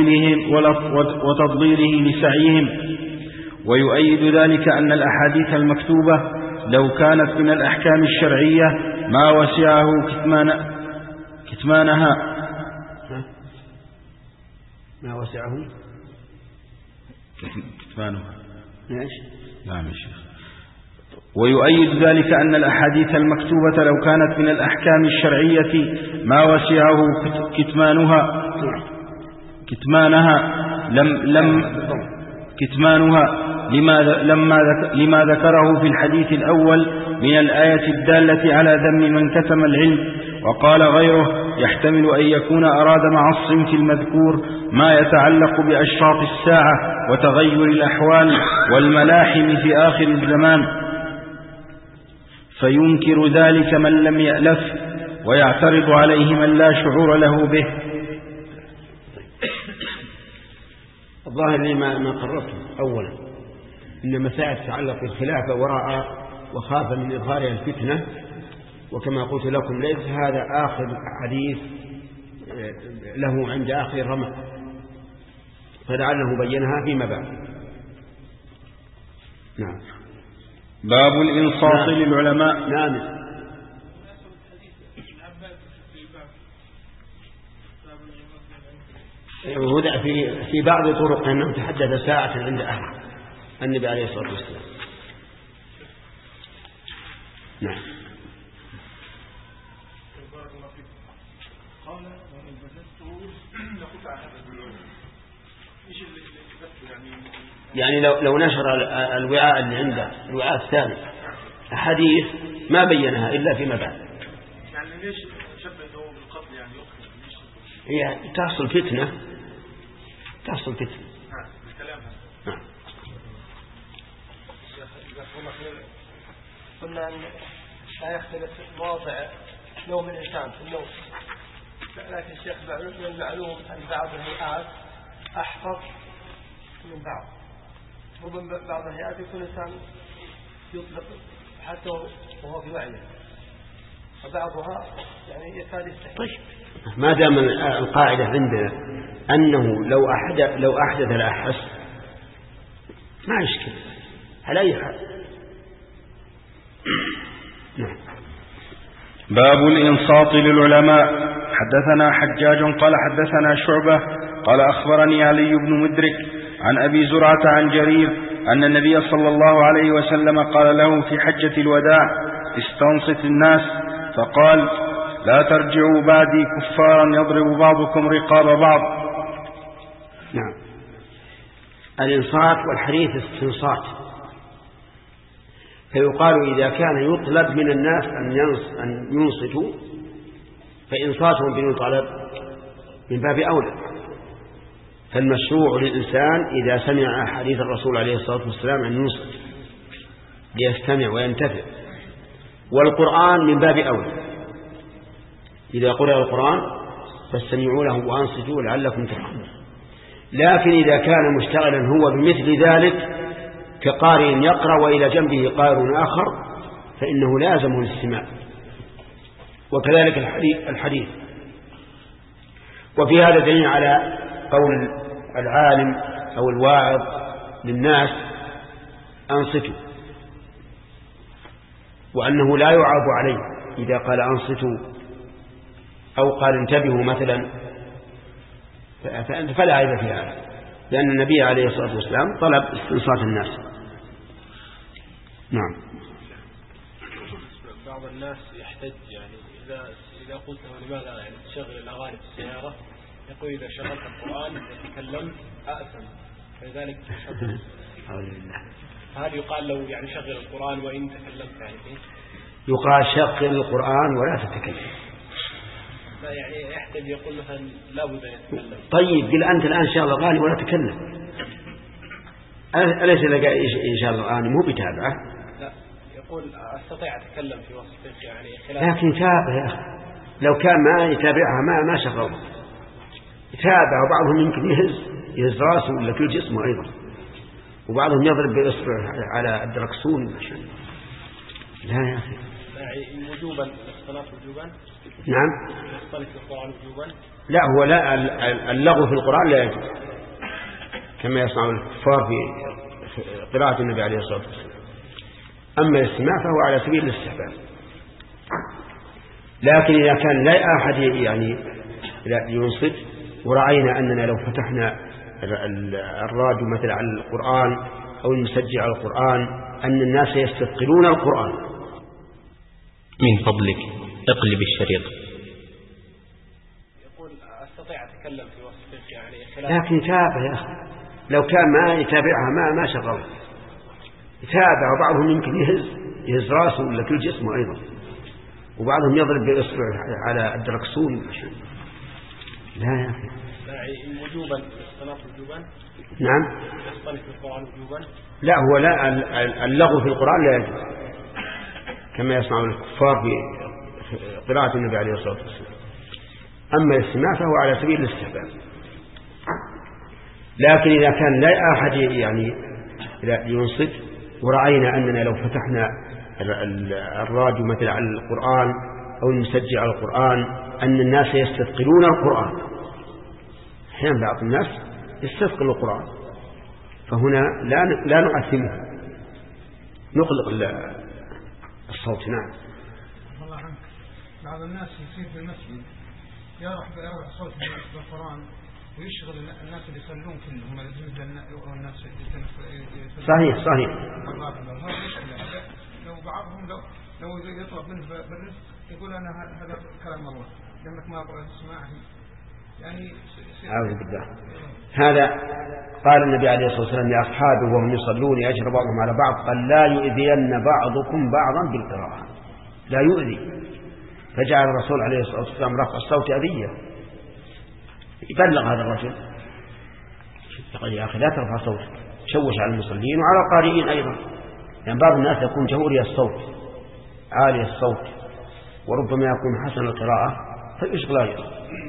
وتضليله لسعيهم. ويؤيد ذلك أن الأحاديث المكتوبة لو كانت من الأحكام الشرعية ما وسعه كتمانها. ما وسعه كتمانها. نعم يا شيخ. ويؤيد ذلك أن الأحاديث المكتوبة لو كانت من الأحكام الشرعية ما وسعه كتمانها لما ذكره في الحديث الأول من الآية الدالة على ذم من كتم العلم. وقال غيره يحتمل أن يكون أراد مع الصنف المذكور ما يتعلق بأشراط الساعة وتغير الأحوال والملاحم في آخر الزمان، فينكر ذلك من لم يألف ويعترض عليه من لا شعور له به. الظاهر لي ما قررته أولا إن مسائل تتعلق بالخلافة ورأى وخاف من إظهارها الفتنة، وكما قلت لكم ليس هذا آخر حديث له عند آخر رمى، فلعله بينها فيما بعد. نعم. باب الإنصاف للعلماء. نعم. وهدع في بعض طرق أنه تحدث ساعة عند أهل النبي عليه الصلاة والسلام. نعم. يعني لو نشر الوعاء اللي عنده الوعاء الثاني حديث ما بينها إلا فيما بعد، يعني ليش شبهه بالقتل؟ يعني هي تحصل فتنة. بالكلام هذا. نعم. قلنا أن لا يختلف واضع نوم الإنسان في النوم، لكن الشيخ من المعلوم أن بعض الهيئات أحفظ من بعض، ربما بعض الهيئات يكون الإنسان يطلق حتى وهو في وعيه، وبعضها يعني يكاد يستحيل. طيب ما دام القاعدة عندنا أنه لو أحدث لا أحس ما يشكل على أي حال. نعم. باب الإنصات للعلماء. حدثنا حجاج قال حدثنا شعبة قال أخبرني علي بن مدرك عن أبي زرعة عن جرير أن النبي صلى الله عليه وسلم قال له في حجة الوداع استنصت الناس فقال لا ترجعوا بعدي كفارا يضرب بعضكم رقاب بعض. نعم. الإنصات والحديث استنصات، فيقال إذا كان يطلب من الناس أن ينصتوا فإنصاتهم بدون طلب من باب أولى. فالمشروع للإنسان إذا سمع حديث الرسول عليه الصلاة والسلام أن ينصت ليستمع وينتفع، والقرآن من باب أولى. إذا قرأ القرآن فاستمعوا له وأنصتوا لعلكم ترحمون. لكن إذا كان مشتغلا هو بمثل ذلك كقارئ يقرأ وإلى جنبه قارئ آخر فإنه لازم الاستماع، وكذلك الحديث. وفي هذا دليل على قول العالم أو الواعظ للناس أنصتوا، وأنه لا يعاب عليه إذا قال أنصتوا أو قال انتبهوا مثلا، فلا عيب في هذا، لأن النبي عليه الصلاة والسلام طلب استنصات الناس. نعم. بعض الناس يحتج يعني إذا قلت لماذا يعني تشغل الأغاني في السيارة، يقول إذا شغلت القرآن وتكلمت أأثم، فلذلك تشغل. هل يقال لو يعني شغل القرآن وإن تكلمت يعني فيه؟ يقال شغل القرآن ولا تتكلم. يعني يحتج يقول مثلا لا بد أن يتكلم. طيب قل أنت الآن شغل الأغاني ولا تتكلم، أليس لك شغل الأغاني مو بتابعه؟ لا، يقول أستطيع أتكلم في وسط يعني لكن تابع يا أخي، لو كان ما يتابعها ما شغل يتابع، وبعضهم يمكن يهز راسه ولا كل جسمه أيضا، وبعضهم يضرب بإصبع على الدركسون. لا يا أخي. يعني وجوبا الصلاة وجوبا. نعم. الصلاة في القرآن وجوبا. لا، هو لا، اللغو في القرآن لا يجوز كما يصنع الكفار في قراءة النبي عليه الصلاة والسلام. أما الاستماع فهو على سبيل الاستحباب. لكن إذا كان لا أحد يعني ينصت، ورأينا أننا لو فتحنا الراديو مثل على القرآن أو المسجل على القرآن أن الناس يستثقلون القرآن، من فضلك اقلب الشريط. يقول أستطيع أتكلم في وسط يعني لكن تابع يا أخي، لو كان ما يتابعها ما شغل يتابع، وبعضهم يمكن يهز راسه ولا كل جسمه أيضا، وبعضهم يضرب بإصبع على الدركسون. لا يا أخي. يعني وجوبا الصلاة وجوبا. نعم. الصلاة في القرآن وجوبا. لا، هو لا، اللغو في القرآن لا يجوز كما يصنع الكفار في قراءة النبي عليه الصلاة والسلام. أما الاستماع فهو على سبيل الاستحباب. لكن إذا كان لا أحد يعني ينصت، ورأينا أننا لو فتحنا الراديو مثل على القرآن أو المسجل على القرآن أن الناس يستثقلون القرآن، أحيانا بعض الناس يستثقل القرآن، فهنا لا نؤثمه، نقلق الصوت. نعم. الله عنك، بعض الناس يصير في المسجد يرفع صوت بالقرآن ويشغل الناس اللي يصلون كلهم، الناس صحيح. لو بعضهم لو يطلب منه بالرزق يقول أنا هذا كلام الله لأنك ما أبغى تسمعه، يعني أعوذ بالله. هذا قال النبي عليه الصلاة والسلام لأصحابه وهم يصلون يأجر بعضهم على بعض قال لا يؤذين بعضكم بعضا بالقراءة، لا يؤذي، فجعل الرسول عليه الصلاة والسلام رفع الصوت أذية، يبلغ هذا الرجل يقول يا أخي لا ترفع صوتك، شوش على المصلين وعلى القارئين أيضا، يعني بعض الناس يكون جهوري الصوت عالي الصوت وربما يكون حسن القراءة فيشغل أيضا.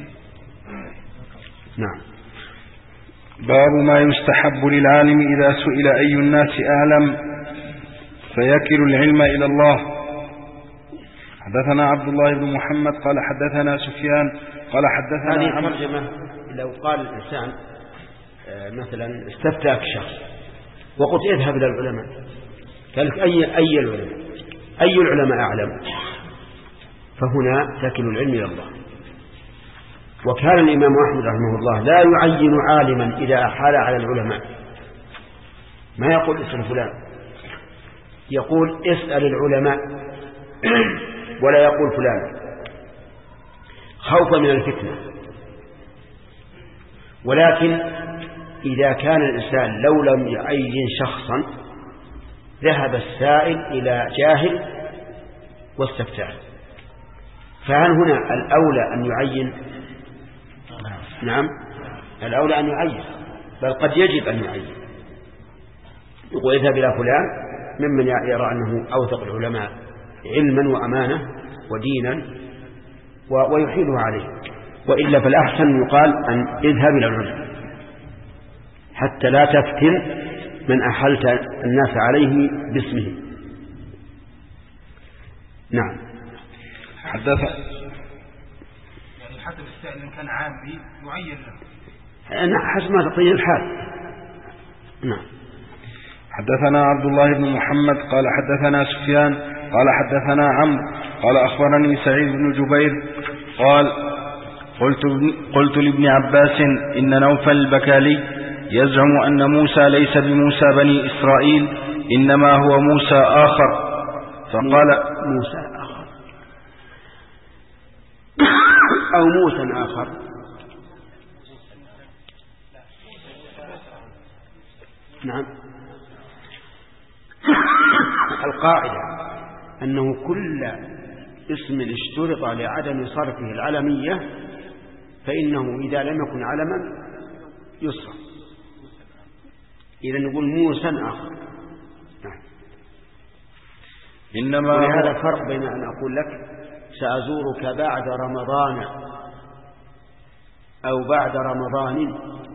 نعم. باب ما يستحب للعالم إذا سئل أي الناس أعلم فيكل العلم إلى الله. حدثنا عبد الله بن محمد قال حدثنا سفيان قال حدثنا هذه ترجمة. لو قال الإنسان مثلا استفتاك شخص وقلت اذهب إلى العلماء، قال لك أي العلماء، أي العلماء أعلم، فهنا تكل العلم إلى الله. وكان الإمام أحمد رحمه الله لا يعين عالما إذا أحال على العلماء، ما يقول اسأل فلان، يقول اسأل العلماء ولا يقول فلان خوفا من الفتنة. ولكن إذا كان الإنسان لو لم يعين شخصا ذهب السائل إلى جاهل واستفتاه، فهل هنا الأولى أن يعين؟ نعم الأولى أن يعين، بل قد يجب أن يعين، يقول اذهب إلى فلان ممن يرى أنه أوثق العلماء علما وأمانة ودينا ويحيله عليه. وإلا فالأحسن يقال أن اذهب إلى العلماء حتى لا تفتن من أحلت الناس عليه باسمه. نعم. حدث يعني حسب السائل إن كان عامي يعين له حسب ما تقتضي الحال. نعم. حدثنا عبد الله بن محمد قال حدثنا سفيان قال حدثنا عمرو قال أخبرني سعيد بن جبير قال قلت لابن عباس إن نوفل البكالي يزعم أن موسى ليس بموسى بني إسرائيل إنما هو موسى آخر، فقال موسى آخر أو موسى آخر. نعم. القاعدة أنه كل اسم اشترط لعدم صرفه العلمية فإنه إذا لم يكن علما يصرف. إذا نقول موسى آخر. نعم. إنما ولهذا فرق بين أن أقول لك سأزورك بعد رمضان أو بعد رمضان،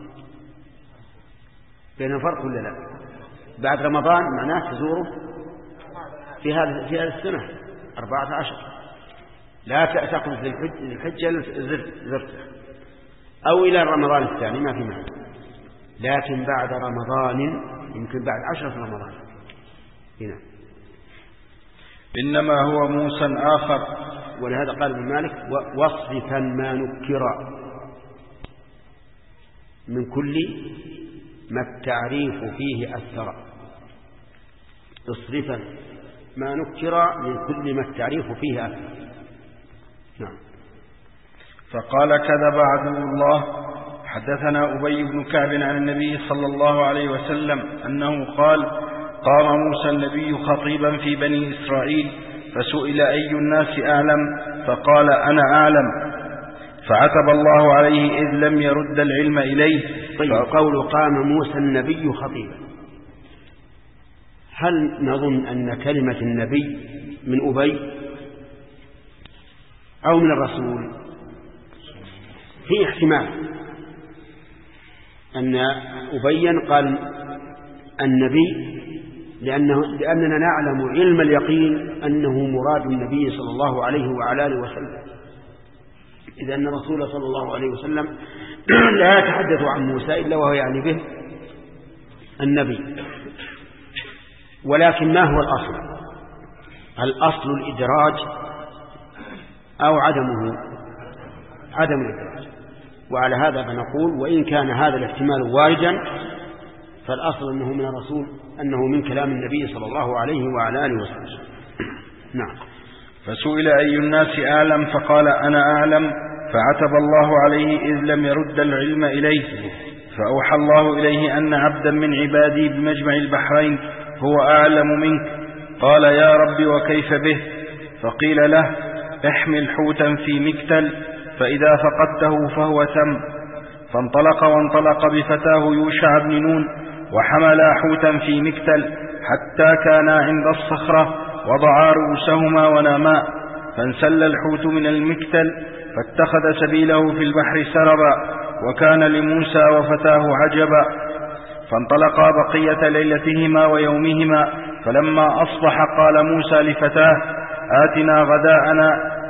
بين فرق ولا لا؟ بعد رمضان معناه تزوره في هذه السنة 14، لا تأخذ الحجة زرته، أو إلى رمضان الثاني ما في معنى. لكن بعد رمضان يمكن بعد 10 رمضان هنا. إنما هو موسى آخر. ولهذا قال ابن مالك واصرفا ما نكر من كل ما التعريف فيه أثر. اصرفا ما نكر من كل ما التعريف فيه أثر. نعم. فقال كذب عدو الله. حدثنا أبي بن كعب عن النبي صلى الله عليه وسلم أنه قال قام موسى النبي خطيبا في بني إسرائيل فسئل أي الناس أعلم فقال أنا أعلم، فعتب الله عليه إذ لم يرد العلم إليه. طيب قول قام موسى النبي خطيبا، هل نظن أن كلمة النبي من أبي أو من الرسول؟ في احتمال أن أبي قال النبي لأننا نعلم علم اليقين أنه مراد النبي صلى الله عليه وعلى آله وسلم، إذا أن الرسول صلى الله عليه وسلم لا يتحدث عن موسى إلا وهو يعني به النبي. ولكن ما هو الأصل؟ الأصل الإدراج أو عدمه؟ عدم الإدراج. وعلى هذا فنقول وإن كان هذا الاحتمال واردا فالأصل أنه من الرسول، أنه من كلام النبي صلى الله عليه وعلى آله وسلم. نعم. فسئل أي الناس أعلم فقال أنا أعلم، فعتب الله عليه إذ لم يرد العلم إليه، فأوحى الله إليه أن عبدا من عبادي بمجمع البحرين هو أعلم منك. قال يا رب وكيف به؟ فقيل له احمل حوتا في مكتل فإذا فقدته فهو تم. فانطلق وانطلق بفتاه يوشع بن نون وحملا حوتا في مكتل حتى كانا عند الصخرة وضعا رؤوسهما وناما، فانسل الحوت من المكتل فاتخذ سبيله في البحر سربا، وكان لموسى وفتاه عجبا. فانطلقا بقية ليلتهما ويومهما، فلما أصبح قال موسى لفتاه آتنا غداءنا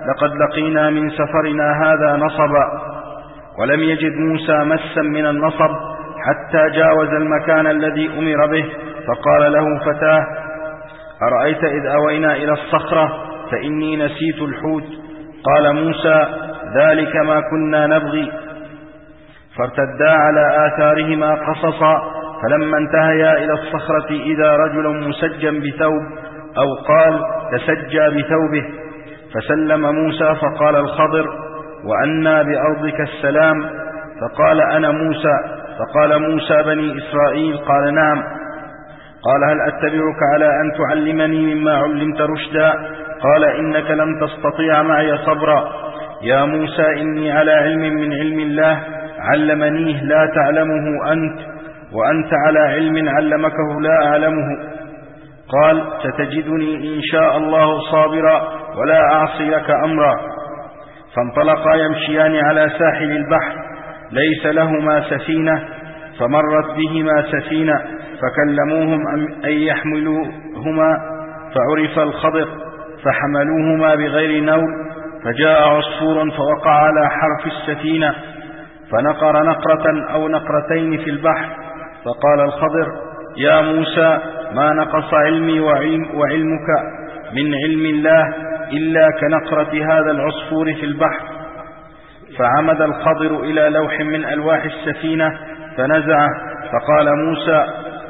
لقد لقينا من سفرنا هذا نصبا. ولم يجد موسى مسا من النصب حتى جاوز المكان الذي أمر به، فقال له فتاه: أرأيت إذ أوينا إلى الصخرة فإني نسيت الحوت. قال موسى: ذلك ما كنا نبغي. فارتدا على آثارهما قصصا، فلما انتهيا إلى الصخرة إذا رجل مسجى بثوب، أو قال تسجى بثوبه، فسلم موسى. فقال الخضر: وأنى بأرضك السلام؟ فقال: أنا موسى. فقال موسى: بني إسرائيل؟ قال: نعم. قال: هل أتبعك على أن تعلمني مما علمت رشدا؟ قال: إنك لن تستطيع معي صبرا. يا موسى إني على علم من علم الله علمنيه لا تعلمه أنت، وأنت على علم علمكه لا أعلمه. قال: ستجدني إن شاء الله صابرا ولا أعصي لك أمرا. فانطلقا يمشيان على ساحل البحر ليس لهما سفينة، فمرت بهما سفينة فكلموهم أن يحملوهما، فعرف الخضر فحملوهما بغير نول. فجاء عصفور فوقع على حرف السفينة فنقر نقرة أو نقرتين في البحر. فقال الخضر: يا موسى ما نقص علمي وعلمك من علم الله إلا كنقرة هذا العصفور في البحر. فعمد الخضر إلى لوح من ألواح السفينة فنزعه، فقال موسى: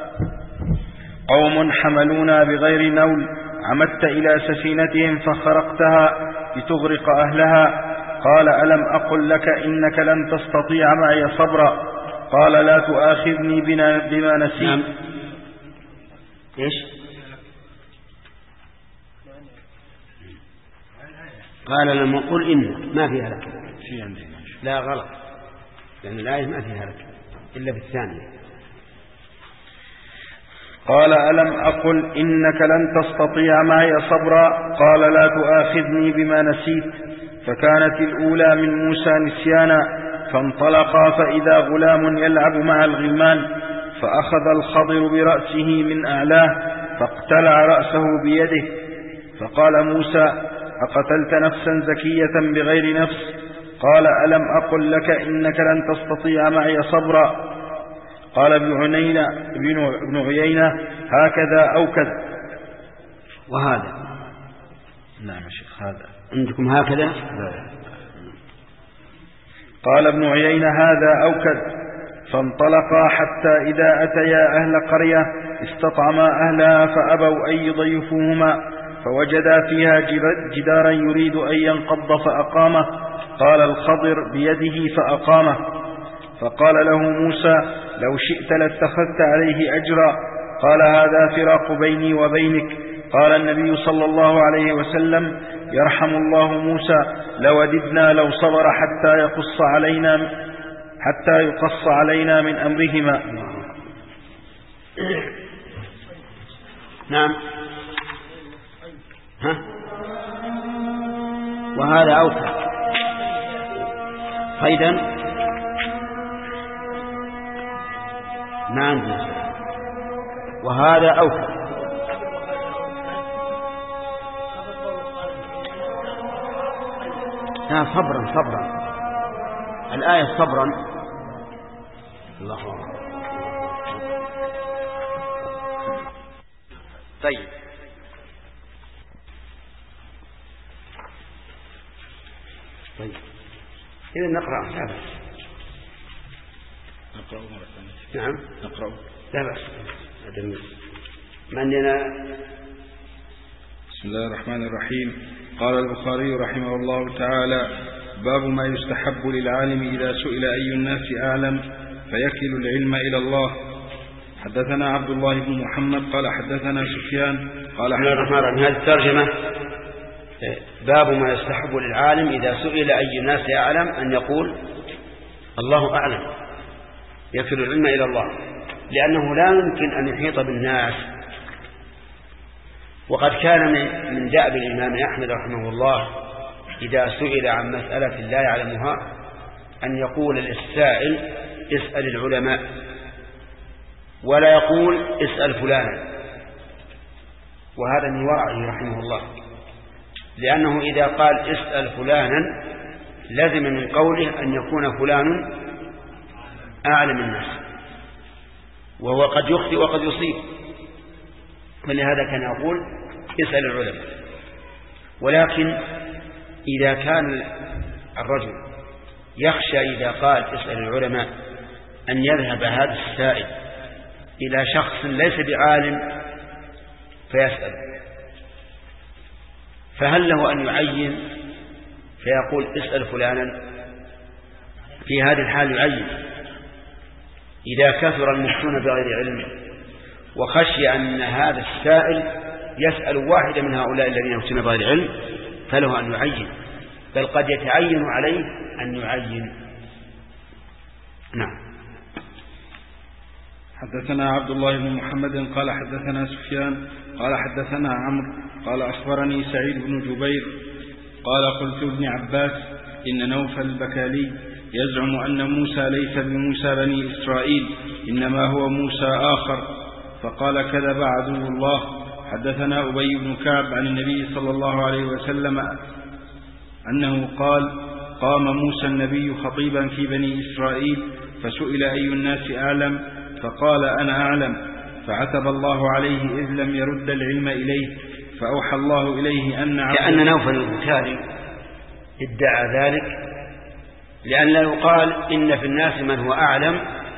قوم حملونا بغير نول، عمدت إلى سفينتهم فخرقتها لتغرق أهلها. قال: ألم أقل لك إنك لن تستطيع معي صبرا؟ قال: لا تؤاخذني بما نسيت. نعم. إيش؟ قال: لما قل إن ما فيها لك. لا غلط، لأن الآية ما فيها لك إلا بالثانية. قال: ألم أقل إنك لن تستطيع معي صبرا؟ قال: لا تؤاخذني بما نسيت. فكانت الأولى من موسى نسيانا، فانطلقا فإذا غلام يلعب مع الغلمان، فأخذ الخضر برأسه من أعلاه فاقتلع رأسه بيده. فقال موسى: أقتلت نفسا زكية بغير نفس؟ قال: ألم أقل لك إنك لن تستطيع معي صبرا؟ قال ابن عيينة: هكذا أوكد. وهذا نعم شيخ، هذا عندكم هكذا. قال ابن عيينة: هذا أوكد. فانطلقا حتى إذا أتيا أهل قرية استطعما أهلها فأبوا أن يضيفوهما، فوجدا فيها جدارا يريد أن ينقض فأقامه. قال الخضر بيده فأقامه. فقال له موسى: لو شئت لاتخذت عليه أجرا. قال: هذا فراق بيني وبينك. قال النبي صلى الله عليه وسلم: يرحم الله موسى، لوددنا لو صبر حتى يقص علينا من أمرهما. نعم. ها؟ وهذا أوكد صيدا. ما عندي. وهذا أوكد. صبرا. الآية صبرا. الله أكبر. طيب، إذا نقرأ. لا بأس. نقرأ مرة ثانية. نعم نقرأ. لا بأس. عندنا. بسم الله الرحمن الرحيم. قال البخاري رحمه الله تعالى: باب ما يستحب للعالم إذا سئل أي الناس أعلم فيكل العلم إلى الله. حدثنا عبد الله بن محمد قال حدثنا سفيان قال هذه الترجمة: باب ما يستحب للعالم إذا سئل أي الناس أعلم أن يقول الله أعلم، يكل العلم إلى الله، لأنه لا يمكن أن يحيط بالناس. وقد كان من دأب الإمام أحمد رحمه الله إذا سئل عن مسألة لا يعلمها أن يقول للسائل: اسأل العلماء، ولا يقول: اسأل فلانا. وهذا من ورعه رحمه الله. لأنه إذا قال اسأل فلانا لازم من قوله أن يكون فلان أعلم الناس، وهو قد يخطئ وقد يصيب، فلهذا كان يقول اسأل العلماء. ولكن إذا كان الرجل يخشى إذا قال اسأل العلماء أن يذهب هذا السائل إلى شخص ليس بعالم فيسأل، فهل له أن يعين فيقول اسأل فلانا؟ في هذه الحال يعين إذا كثر المفتون بغير علم وخشي أن هذا السائل يسأل واحدا من هؤلاء الذين يفتون بغير علم فله أن يعين، بل قد يتعين عليه أن يعين. نعم. حدثنا عبد الله بن محمد قال حدثنا سفيان قال حدثنا عمرو قال أخبرني سعيد بن جبير قال قلت ابن عباس إن نوفل البكالي يزعم أن موسى ليس بموسى بني إسرائيل إنما هو موسى آخر، فقال كذب عدو الله. حدثنا أبي بن كعب عن النبي صلى الله عليه وسلم أنه قال قام موسى النبي خطيبا في بني إسرائيل فسئل أي الناس أعلم فقال أنا أعلم، فعتب الله عليه إذ لم يرد العلم إليه، فأوحى الله إليه كأن نوفل البكالي ادعى ذلك لأن لا يقال إن في الناس من هو أعلم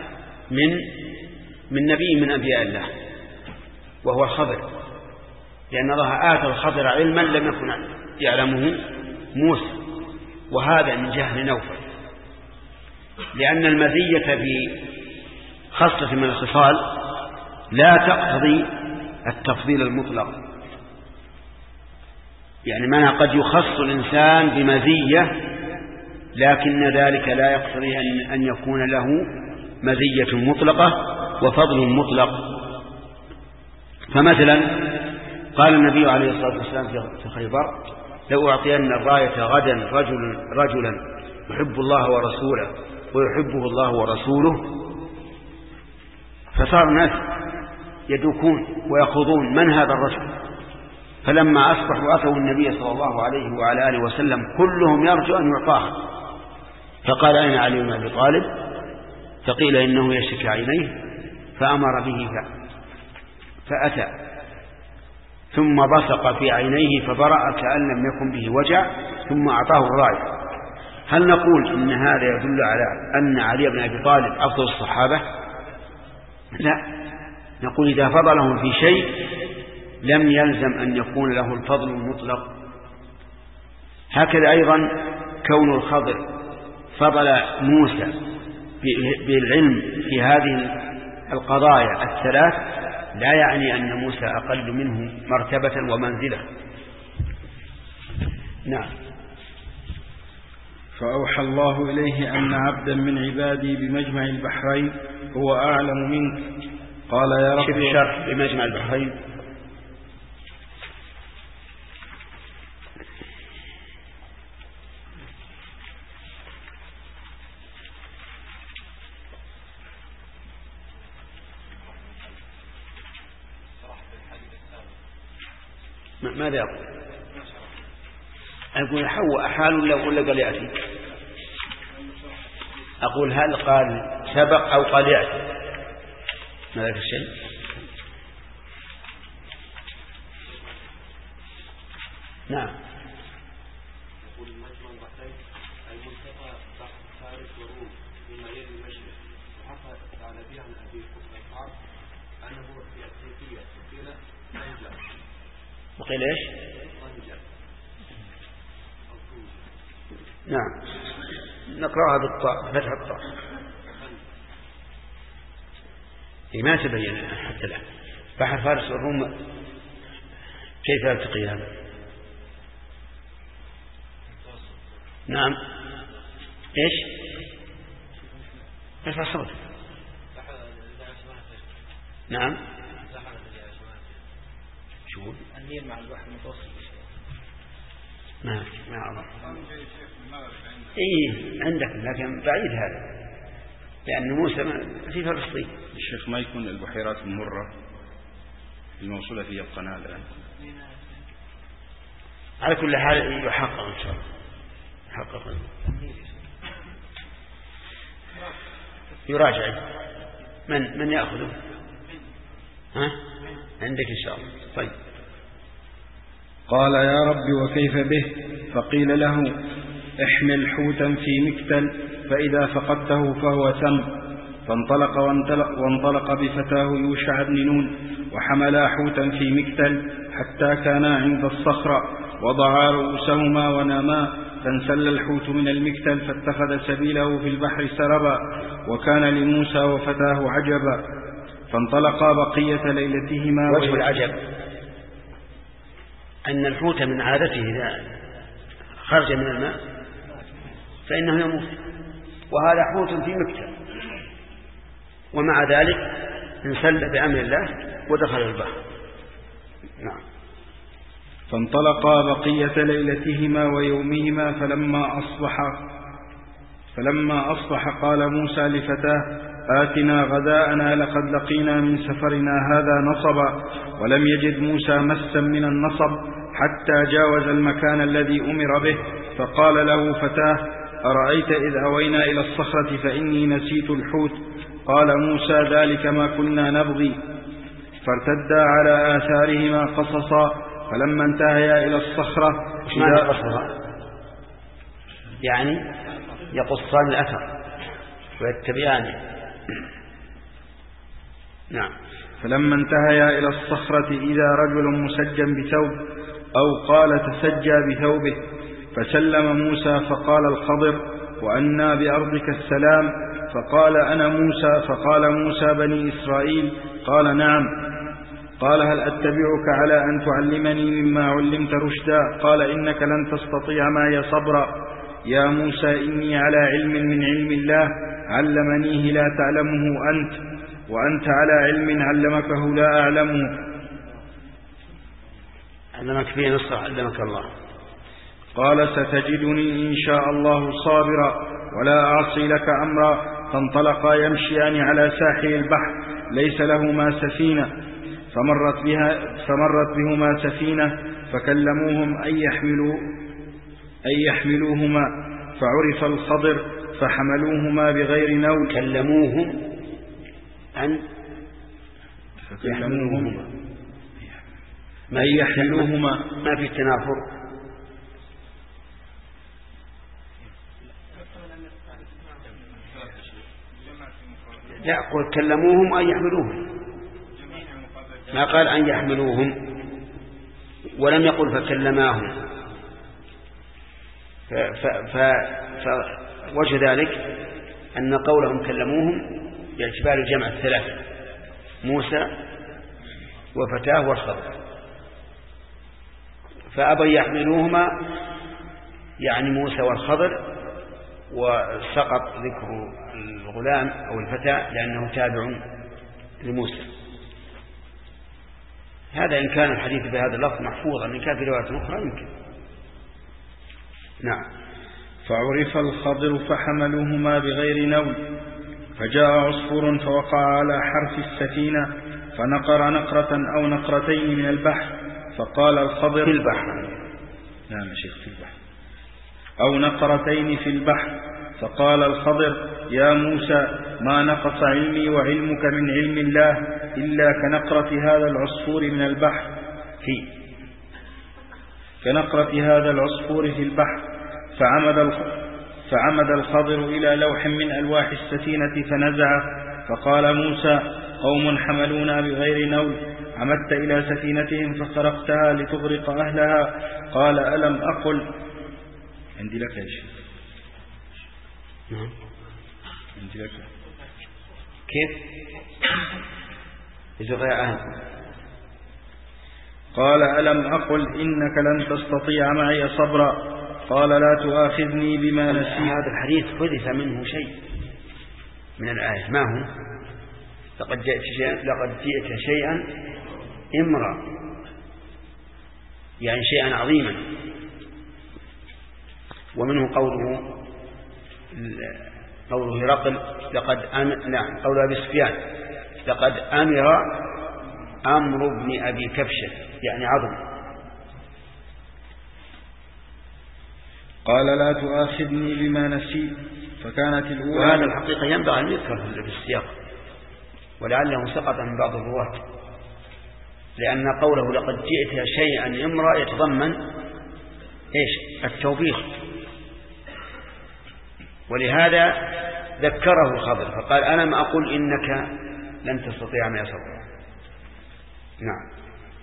من نبي من أنبياء الله وهو الخضر، لأن الله آتى الخضر علما لم يكن يعلمه موسى، وهذا من جهل نوفل، لأن المزية في خاصة من الخصال لا تقتضي التفضيل المطلق، يعني منها قد يخص الإنسان بمزية لكن ذلك لا يقتضي أن يكون له مزية مطلقة وفضل مطلق. فمثلا قال النبي عليه الصلاة والسلام في خيبر لو أعطينا الراية غدا رجلا يحب الله ورسوله ويحبه الله ورسوله، فصار الناس يدوكون ويخوضون من هذا الرجل، فلما أصبحوا أتوا النبي صلى الله عليه وعلى آله وسلم كلهم يرجو أن يعطاها، فقال أين علي بن أبي طالب؟ فقيل إنه يشتكي عينيه، فأمر به فأتى ثم بصق في عينيه فبرأ كأن لم يكن به وجع ثم أعطاه الراية. هل نقول إن هذا يدل على أن علي بن أبي طالب أفضل الصحابة؟ لا، نقول إذا فضلهم في شيء لم يلزم أن يكون له الفضل المطلق. هكذا أيضا كون الخضر فضل موسى بالعلم في هذه القضايا الثلاث لا يعني أن موسى أقل منه مرتبة ومنزلة. نعم. فأوحى الله إليه أن عبدا من عبادي بمجمع البحرين هو أعلم منك. قال يا رب. شوف الشرح بمجمع البحرين. ماذا يقول؟ أقول حواء حال ولا قال يأتي؟ أقول هل قال سبق أو قال يأتي؟ ما ذاك الشيء؟ نعم. يقول مجمع البحرين أي منطقة بحر فارس وروم مما يلي المشرق، وحصل على بها عن أبي قصير أنه في أفريقيا قيل طنجة. وقيل إيش؟ طنجة. نعم. نقرأها بالطاء فتح الطاء. ما تبين حتى الآن. بحر فارس والروم كيف يلتقي هذا؟ نعم. ايش؟ ارفع صوتك. نعم. شو؟ النيل مع البحر المتوسط. ما أعرف. إيه عندك لكن بعيد هذا لأن موسى في فلسطين. الشيخ ما يكون البحيرات المرة الموصولة في القناة الآن على كل حال يحقق إن شاء الله، يحقق يراجع. من يأخذه؟ ها؟ عندك إن شاء الله. طيب. قال يا رب وكيف به؟ فقيل له احمل حوتا في مكتل فإذا فقدته فهو سم. وانطلق بفتاه يوشع بن نون وحملا حوتا في مكتل حتى كانا عند الصخرة وضعا رؤوسهما وناما، فانسل الحوت من المكتل فاتخذ سبيله في البحر سربا، وكان لموسى وفتاه عجبا. فانطلقا بقية ليلتهما. وجه العجب أن الحوت من عادته إذا خرج من الماء فإنه يموت، وهذا حوت في مكتل، ومع ذلك انسل بأمر الله ودخل البحر. نعم. فانطلقا بقية ليلتهما ويومهما فلما أصبح قال موسى لفتاه آتنا غداءنا لقد لقينا من سفرنا هذا نصبا. ولم يجد موسى مسا من النصب حتى جاوز المكان الذي أمر به، فقال له فتاه أرأيت إذ أوينا إلى الصخرة فإني نسيت الحوت؟ قال موسى ذلك ما كنا نبغي. فارتدا على آثارهما قصصا. فلما انتهيا إلى الصخرة يعني يقصان الأثر ويتبعانه. نعم. فلما انتهيا إلى الصخرة إذا رجل مسجى بثوب أو قال تسجى بثوبه، فسلم موسى فقال الخضر وأنى بأرضك السلام؟ فقال أنا موسى. فقال موسى بني إسرائيل؟ قال نعم. قال هل أتبعك على أن تعلمني مما علمت رشدا؟ قال إنك لن تستطيع معي صبرا. يا موسى إني على علم من علم الله علمنيه لا تعلمه أنت، وأنت على علم علمكه لا أعلمه. علمك فيه نصر علمك الله. قال ستجدني إن شاء الله صابرا ولا أعصي لك أمرا. فانطلقا يمشيان على ساحل البحر ليس لهما سفينة، فمرت بهما سفينة فكلموهم أن يحملوهما، فعرف الخضر فحملوهما بغير نول. كلموهم أن يحملوهما، ما يحملوهما، ما في التنافر. لا، قل كلموهم أن يحملوهم، ما قال أن يحملوهم، ولم يقل فكلماهم. فوجه ذلك أن قولهم كلموهم باعتبار الجمع الثلاثة، موسى وفتاه والخضر، فأبى يحملوهما يعني موسى والخضر، وسقط ذكر الغلام أو الفتى لأنه تابع لموسى. هذا إن كان الحديث بهذا اللفظ محفوظا، إن كان في رواية أخرى يمكن. نعم. فعرف الخضر فحملوهما بغير نول، فجاء عصفور فوقع على حرف السفينة فنقر نقرة أو نقرتين من البحر، فقال الخضر في البحر. نعم شيخ، في البحر أو نقرتين في البحر. فقال الخضر يا موسى ما نقص علمي وعلمك من علم الله إلا كنقرة هذا العصفور من البحر كنقرة هذا العصفور في البحر. فعمد الخضر إلى لوح من ألواح السفينة فنزعه. فقال موسى قوم حملونا بغير نول، عمدت إلى سفينتهم فخرقتها لتغرق أهلها. قال ألم أقل عندي لك يا شيخ. عندي لك كيف يزغي أهل. قال ألم أقل إنك لن تستطيع معي صبرا. قال لا تؤاخذني بما نسيت. هذا الحديث حدث منه شيء من الآية، ما هو؟ لقد جئت شيئا إمرا، يعني شيئا عظيما. ومنه قوله هرقل قول أبي سفيان لقد أمر أمر ابن أبي كبشة، يعني عظم. قال لا تؤاخذني بما نسيت فكانت الأولى. وهذا الحقيقة ينبغي أن يذكر في السياق، ولعله سقط من بعض الرواة، لأن قوله لقد جئت شيئا امرأ يتضمن إيش؟ التوبيخ، ولهذا ذكره الخضر فقال ألم أقل إنك لن تستطيع معي صبرا. نعم.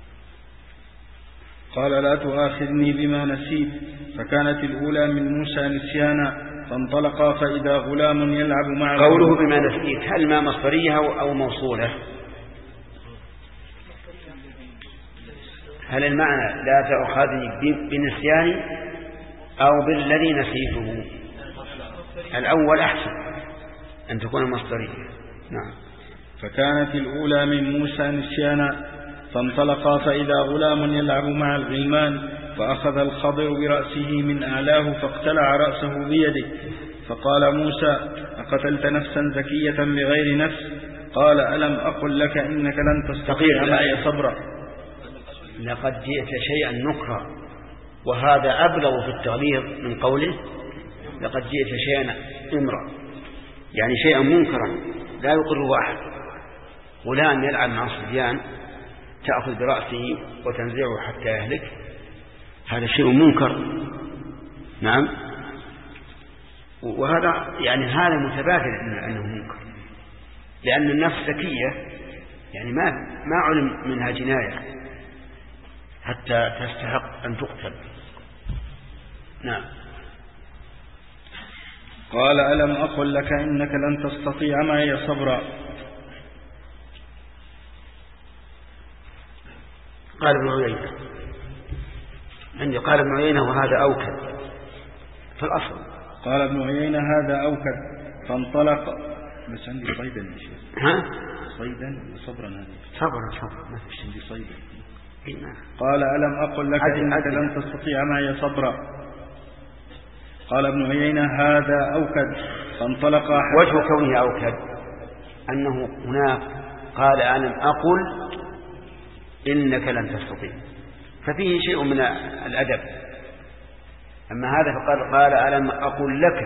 قال لا تؤاخذني بما نسيت فكانت الأولى من موسى نسيانا فانطلقا فإذا غلام يلعب مع. قوله بما نسيت هل ما مصدرية أو موصولة؟ هل المعنى لا تؤاخذني بنسياني أو بالذي نسيته؟ الأول أحسن أن تكون مصدرية. نعم. فكانت الأولى من موسى نسيانا فانطلقا فإذا غلام يلعب مع الغلمان فأخذ الخضر برأسه من أعلاه فاقتلع رأسه بيده فقال موسى أقتلت نفسا زكية بغير نفس؟ قال ألم أقل لك إنك لن تستطيع معي صبرا. لقد جئت شيئا نكرا، وهذا أبلغ في التغليظ من قوله لقد جئت شيئا امرا، يعني شيئا منكرا لا يقره أحد. غلام يلعب مع الصبيان تأخذ برأسه وتنزعه حتى يهلك، هذا شيء منكر. نعم. وهذا يعني هذا متبادل أنه منكر، لأن النفس ذكية، يعني ما علم منها جناية حتى تستحق أن تقتل. نعم. قال ألم أقل لك إنك لن تستطيع معي صبرا. قال ابن عيينة عندي قال ابن عيينة وهذا أوكد في الأصل. قال ابن عيينة هذا أوكد فانطلق. بس عندي صيدا يا شيخ. ها؟ صيدا صبرا هذا. صبرا ما فيش عندي صيدا. قال ألم أقل لك إنك لن تستطيع معي صبرا. قال ابن عيينة هذا أوكد فانطلق. وجه كونه أوكد أنه هناك قال ألم أقل إنك لن تستطيع، ففيه شيء من الأدب. أما هذا فقال قال ألم أقل لك،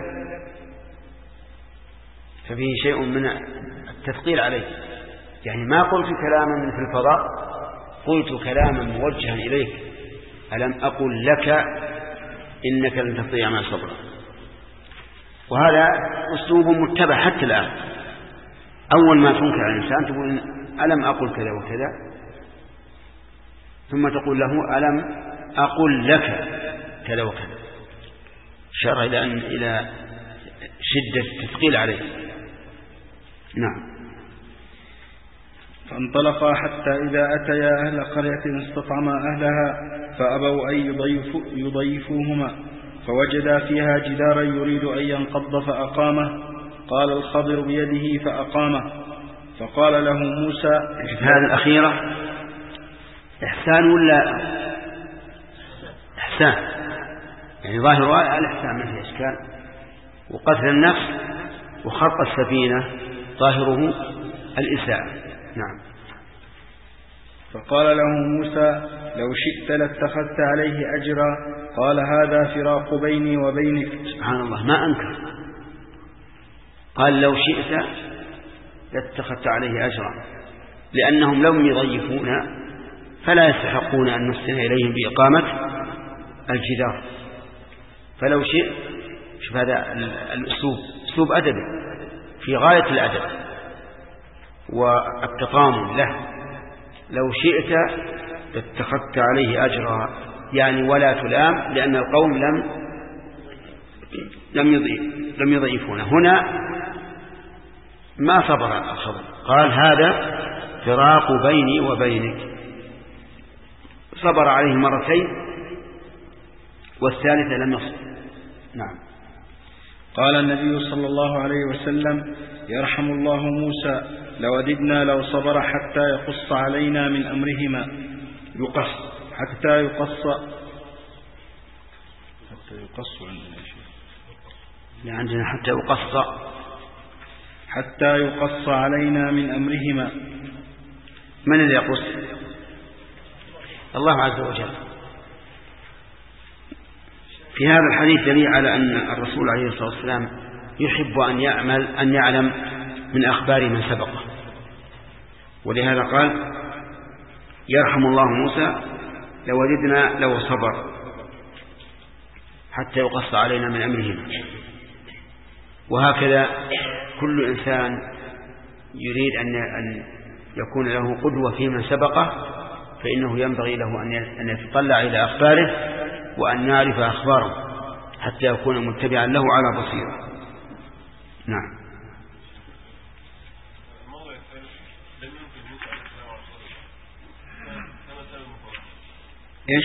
ففيه شيء من التثقيل عليه، يعني ما قلت كلاما في الفضاء، قلت كلاما موجها إليك. ألم أقل لك إنك لن تستطيع معي صبرا. وهذا أسلوب متبع حتى الآن. أول ما تنكر على الإنسان تقول ألم أقل كذا وكذا، ثم تقول له ألم أقل لك كذا وكذا، إشارة إلى شدة التثقيل عليه. نعم. فانطلقا حتى إذا أتيا أهل قرية استطعما أهلها فأبوا أن يضيفوهما فوجدا فيها جدارا يريد أن ينقض فأقامه. قال الخضر بيده فأقامه. فقال له موسى. هذه الأخيرة إحسان ولا إحسان؟ يعني ظاهر الإحسان ما فيه إشكال، وقتل النفس وخرق السفينة ظاهره الإساءة. نعم. فقال له موسى لو شئت لاتخذت عليه أجرا. قال هذا فراق بيني وبينك. سبحان الله، ما أنكر، قال لو شئت لاتخذت عليه أجرا، لأنهم لم يضيفونا فلا يستحقون أن نحسن إليهم بإقامة الجدار. فلو شئت، شوف هذا الأسلوب أسلوب أدبي في غاية الأدب والتطامن له. لو شئت لاتخذت عليه أجرا، يعني ولا تلام، لأن القوم لم يضيفونه. هنا ما صبر الخضر، قال هذا فراق بيني وبينك، صبر عليه مرتين والثالثة لم يصبر. نعم. قال النبي صلى الله عليه وسلم يرحم الله موسى لوددنا لو صبر حتى يقص علينا من أمرهما. حتى يقص عندنا حتى يقص علينا من أمرهما. من اللي يقص؟ الله عز وجل. في هذا الحديث دليل على أن الرسول عليه الصلاة والسلام يحب أن يعلم من أخبار من سبقه، ولهذا قال يرحم الله موسى لوجدنا لو صبر حتى يقص علينا من أمرهم. وهكذا كل إنسان يريد أن يكون له قدوة في من سبقه فإنه ينبغي له أن يتطلع إلى أخباره وأن يعرف أخباره حتى يكون متبعا له على بصيرة. نعم. إيش؟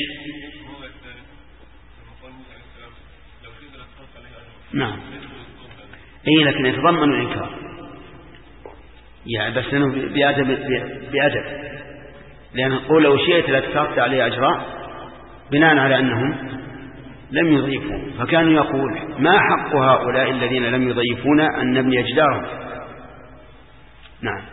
نعم. إيه لكن يتضمن الإنكار يعني، بس أنه بأدب، لأن قول لو شئت لاتخذت عليه أجراء بناء على أنهم لم يضيفوا، فكانوا يقول ما حق هؤلاء الذين لم يضيفونا أن نبني جدارهم. نعم.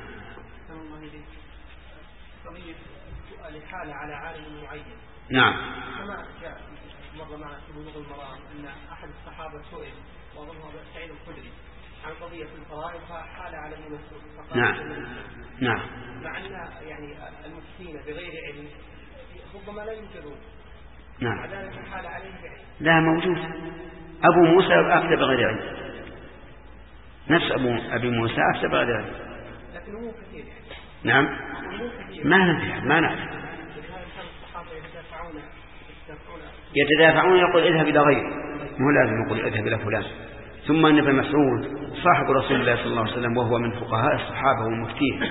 على عالم معين. نعم. كما جاء مر معنا في بلوغ المرام أن أحد الصحابة سئل وظنه سعيد الخدري عن قضية الفرائض فحال على المسلم. نعم. نعم. مع أن يعني المفتين بغير علم ربما لا يوجدون. نعم. عدالة حال عليه بعلم. لا موجود. أبو موسى أفتى بغير علم، نفس أبي موسى أفتى بغير علم. لكن هو كثير يعني. نعم. ما نعرف. يتدافعون يقول اذهب إلى غيره، مو لازم يقول اذهب إلى فلان. ثم أن ابن مسعود صاحب رسول الله صلى الله عليه وسلم وهو من فقهاء الصحابة والمفتين.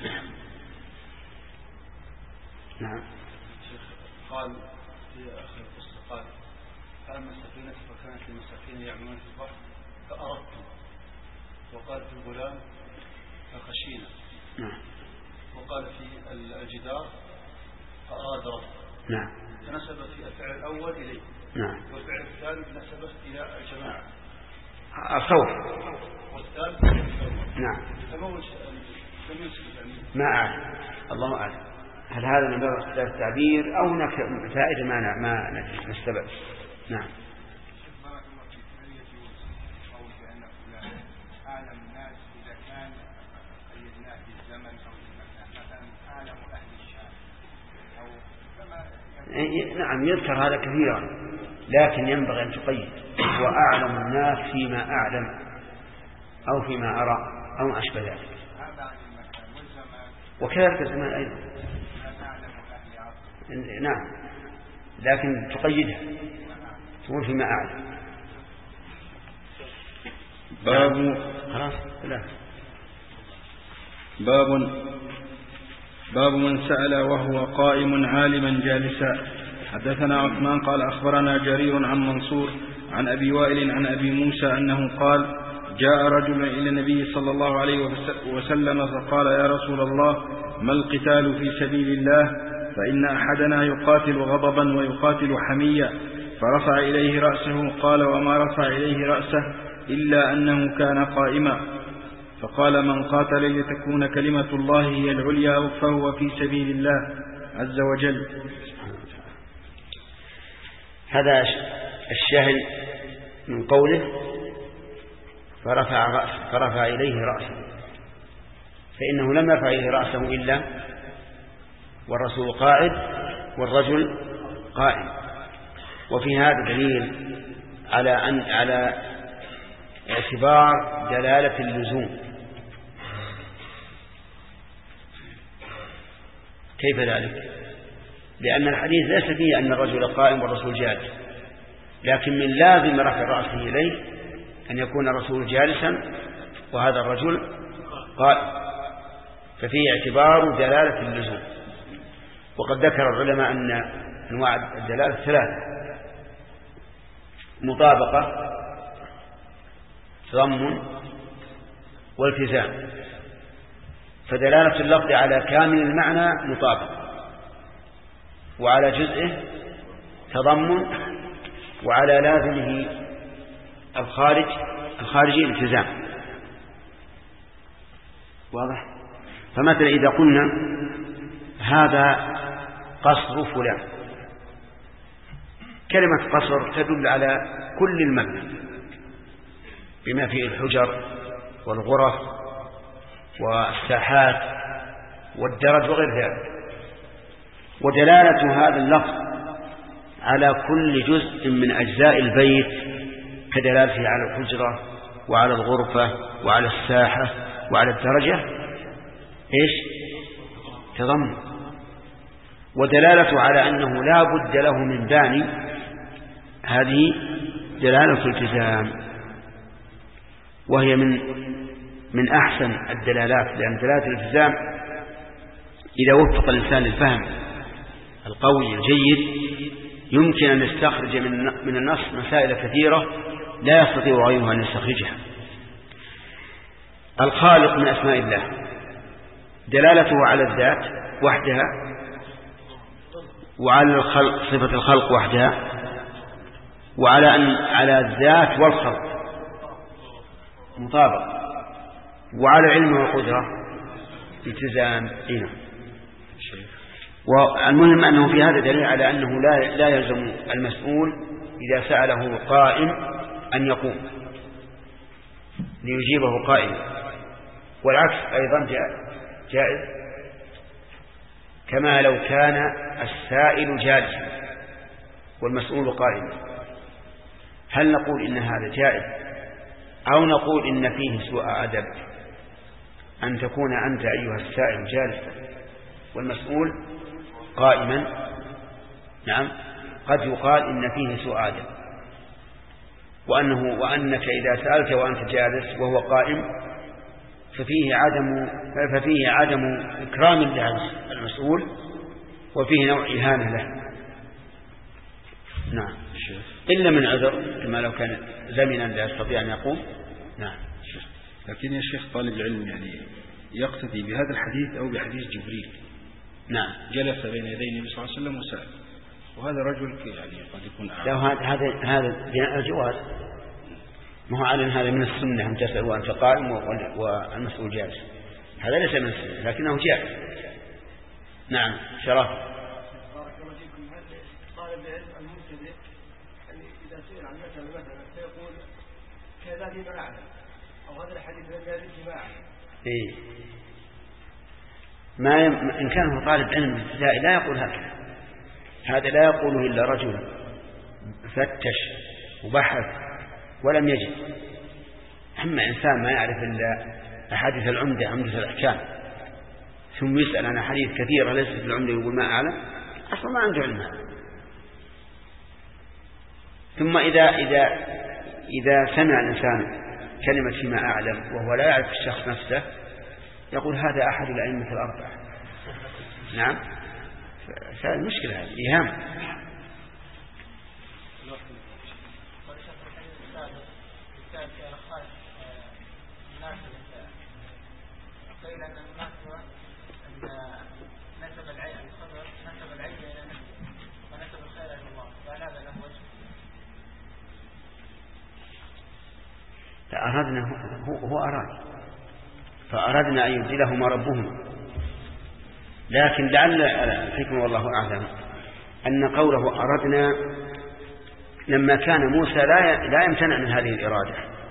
نعم. قال في آخر القصة قال فأما السفينة فكانت المساكين يعملون في البحر فأردت، وقال في الغلام فخشينا. نعم. وقال في الجدار فأراد رب. نعم. فنسب في الفعل الأول إليه. نعم. والفعل الثاني نسبه إلى الجماعة. الخوف. والثالث نعم. يعني ما أعلم، الله أعلم. هل هذا من باب اختلاف التعبير أو هناك فائدة ما نستبعد؟ نعم. نعم يذكر هذا كثيرا، لكن ينبغي أن تقيد وأعلم الناس فيما أعلم أو فيما أرى أو ما أشبه ذلك، وكذلك الزمان أيضا. نعم، لكن تقيدها تقول فيما أعلم. باب خلاص لا. باب من سأل وهو قائم عالما جالسا. حدثنا عثمان قال أخبرنا جرير عن منصور عن أبي وائل عن أبي موسى أنه قال جاء رجل إلى النبي صلى الله عليه وسلم فقال يا رسول الله ما القتال في سبيل الله؟ فإن أحدنا يقاتل غضبا ويقاتل حمية. فرفع إليه رأسه. قال وما رفع إليه رأسه إلا أنه كان قائما. فقال من قاتل لتكون كلمة الله هي العليا فهو في سبيل الله عز وجل. هذا الشاهد من قوله فرفع إليه رأسه، فإنه لم يرفع إليه رأسه إلا والرسول قاعد والرجل قائم. وفي هذا دليل على اعتبار دلالة اللزوم. كيف ذلك؟ لأن الحديث ليس فيه أن الرجل قائم والرسول جالس، لكن من لازم رفع رأسه إليه أن يكون الرسول جالسا وهذا الرجل قائم، ففيه اعتبار دلالة اللزوم. وقد ذكر العلماء أن أنواع الدلالة ثلاثة: مطابقة، تضمن، والتزام. فدلالة اللفظ على كامل المعنى مطابقة، وعلى جزئه تضمن، وعلى لازمه الخارجي التزام. واضح؟ فمثلا إذا قلنا هذا قصر فلان كلمة قصر تدل على كل المبنى بما فيه الحجر والغرف والساحات والدرج وغير ذلك. ودلالة هذا اللفظ على كل جزء من أجزاء البيت كدلالته على الحجرة وعلى الغرفة وعلى الساحة وعلى الدرجة إيش؟ تضمن. ودلالته على أنه لا بد له من باني هذه دلالة الالتزام، وهي من أحسن الدلالات، لأن دلالة الالتزام إذا وفق الإنسان للفهم القوي الجيد يمكن أن يستخرج من النص مسائل كثيرة لا يستطيع غيره أن يستخرجها. الخالق من أسماء الله دلالته على الذات وحدها وعلى الخلق صفة الخلق وحدها على الذات والخلق مطابق، وعلى العلم والقدرة التزام. والمهم أنه في هذا دليل على أنه لا يلزم المسؤول إذا سأله قائم أن يقوم ليجيبه قائم، والعكس أيضا جائز، كما لو كان السائل جالسا والمسؤول قائما. هل نقول إن هذا جائز أو نقول إن فيه سوء أدب أن تكون أنت أيها السائل جالسا والمسؤول قائما؟ نعم، قد يقال إن فيه سوء أدب، وأنك إذا سألت وأنت جالس وهو قائم ففيه عدم إكرام للمسؤول، وفيه نوع إهانة له. نعم، إلا من عذر كما لو كان زمنا لا يستطيع أن يقوم. نعم. لكن يا شيخ طالب العلم يعني يقتدي بهذا الحديث أو بحديث جبريل. نعم، جلس بين يدي النبي صلى الله عليه وسلم وسأل، وهذا رجل يعني قد يكون هذا الجواز، ما هو على هذا من السنة أن تسأل وأنت قائم والمسؤول جالس، هذا ليس من السنة لكنه جائز. نعم. شرف. بارك الله فيكم. هل طالب العلم المبتدئ يعني إذا سئل عن مثلا فيقول كذا فيما أعلم أو هذا الحديث لم يرد فيما أعلم؟ إن كان هو طالب علم ابتدائي لا يقول هكذا، هذا لا يقوله إلا رجل فتش وبحث ولم يجد. أما إنسان ما يعرف إلا أحاديث العمدة، عمدة الأحكام، ثم يسأل عن أحاديث كثيرة ليست في العمدة يقول ما أعلم، أصلا ما عنده علم. ثم إذا سمع الإنسان كلمة فيما أعلم وهو لا يعرف الشخص نفسه يقول هذا أحد الأئمة الأربعة. نعم، فالمشكلة هذه إيهام. أردنا هو أراد فأردنا أن يبدلهما ربهما، لكن لعل الحكمة والله أعلم أن قوله أردنا لما كان موسى لا يمتنع من هذه الإرادة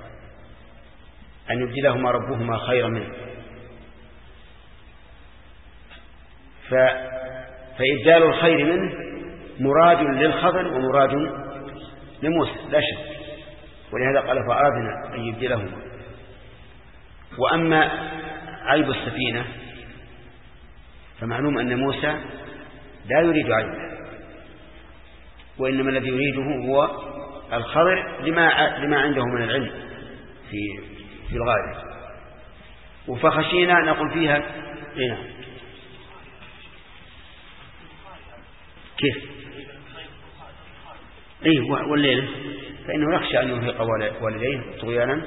أن يبدلهما ربهما خيرا منه، فإبدال الخير منه مراد للخضر ومراد لموسى لا شك، ولهذا قال فأردنا أن يبدلهما. وأما عيب السفينة فمعلوم أن موسى لا يريد عيبه، وإنما الذي يريده هو الخضر لما عنده من العلم في الغالب. وفخشينا نقول فيها هنا كيف والليل فإنه يخشى أن يرهق والديه طغيانا.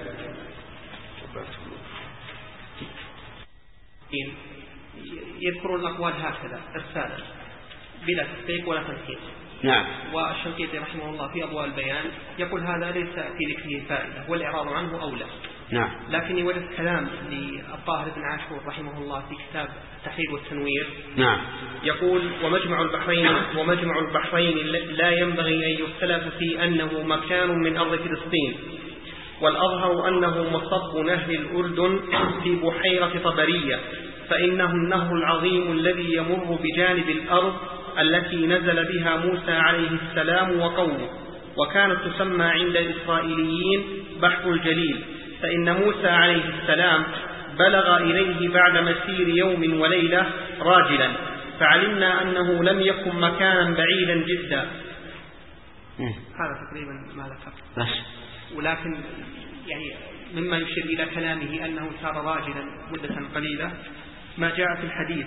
يذكرون الأقوال هكذا إرسالا بلا تحقيق ولا تنكير. نعم. والشنقيطي رحمه الله في أضواء البيان يقول هذا ليس في ذكره فائدة والإعراض عنه أولى، نعم. لكني وجدت كلام للطاهر بن عاشور رحمه الله في كتاب التحرير والتنوير. نعم. يقول ومجمع البحرين لا ينبغي أن يختلف في أنه مكان من أرض فلسطين، والأظهر أنه مصب نهر الأردن في بحيرة طبرية، فإنه النهر العظيم الذي يمر بجانب الأرض التي نزل بها موسى عليه السلام وقومه، وكانت تسمى عند الإسرائيليين بحر الجليل، فإن موسى عليه السلام بلغ إليه بعد مسير يوم وليلة راجلا، فعلمنا أنه لم يكن مكانا بعيدا جدا. هذا تقريبا ما ذكر. ولكن يعني مما يشير إلى كلامه أنه صار راجلا مدة قليلة ما جاء في الحديث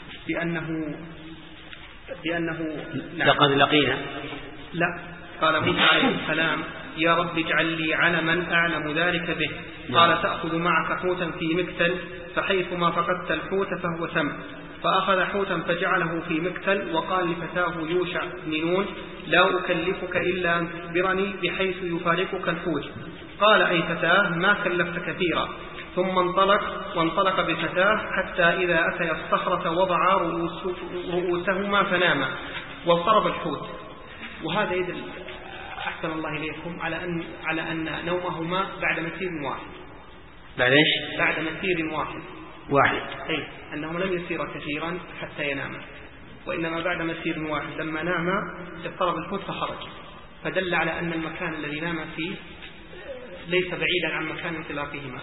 بأنه لقد لقينا. لا، قال موسى عليه السلام يا رب اجعل لي علما أعلم ذلك به. قال تأخذ معك حوتا في مكتل، فحيثما فقدت الحوت فهو سم. فأخذ حوتا فجعله في مكتل، وقال لفتاه يوشع بن نون لا أكلفك إلا أن تخبرني بحيث يفارقك الحوت. قال أي فتاه ما كلفت كثيرا. ثم وانطلق بفتاه حتى إذا أتى الصخرة وضعا رؤوسهما فناما واضطرب الحوت. وهذا يدل أحسن الله إليكم على أن نومهما بعد مسير واحد. بعد إيش؟ بعد مسير واحد. أي أنه لم يسير كثيرا حتى يناما، وإنما بعد مسير واحد لما ناما اضطرب الحوت فخرج، فدل على أن المكان الذي نام فيه ليس بعيدا عن مكان انطلاقهما.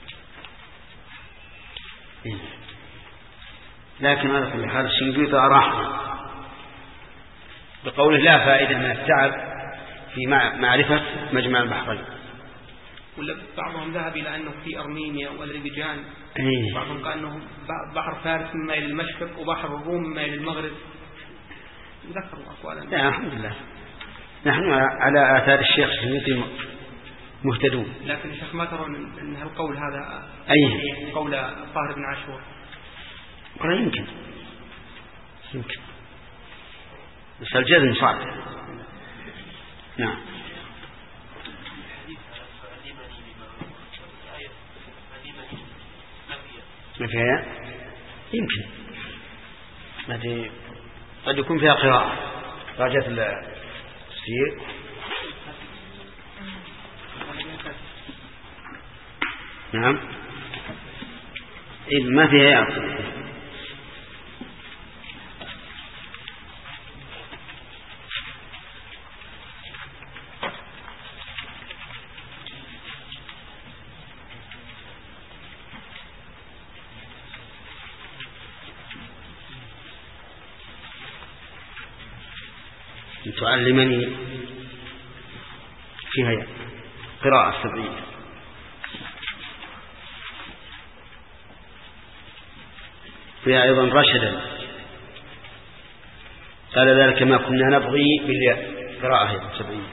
لكن على كل حال الشنقيطي أراحنا بقوله لا فائدة من التعب في معرفة مجمع البحرين. ولا بعضهم ذهب إلى أنه في أرمينيا والأذربيجان، بعضهم قال أنه بحر فارس من ميل المشرق وبحر الروم من ميل المغرب. ذكروا أقوالا. لا الحمد لله نحن على آثار الشيخ الشنقيطي مهتدون. لكن الشيخ ما ترون أن القول هذا قول الطاهر بن عاشور؟ يمكن بس الجزم صعب. نعم. ما فيها يمكن قد يكون فيها قراءة راجعت السير. نعم ما فيها يعطي. تعلمني فيها قراءة سبعية. فيها أيضا رشدا قال ذلك ما كنا نبغي بالياء، قراءة أيضا سبعية.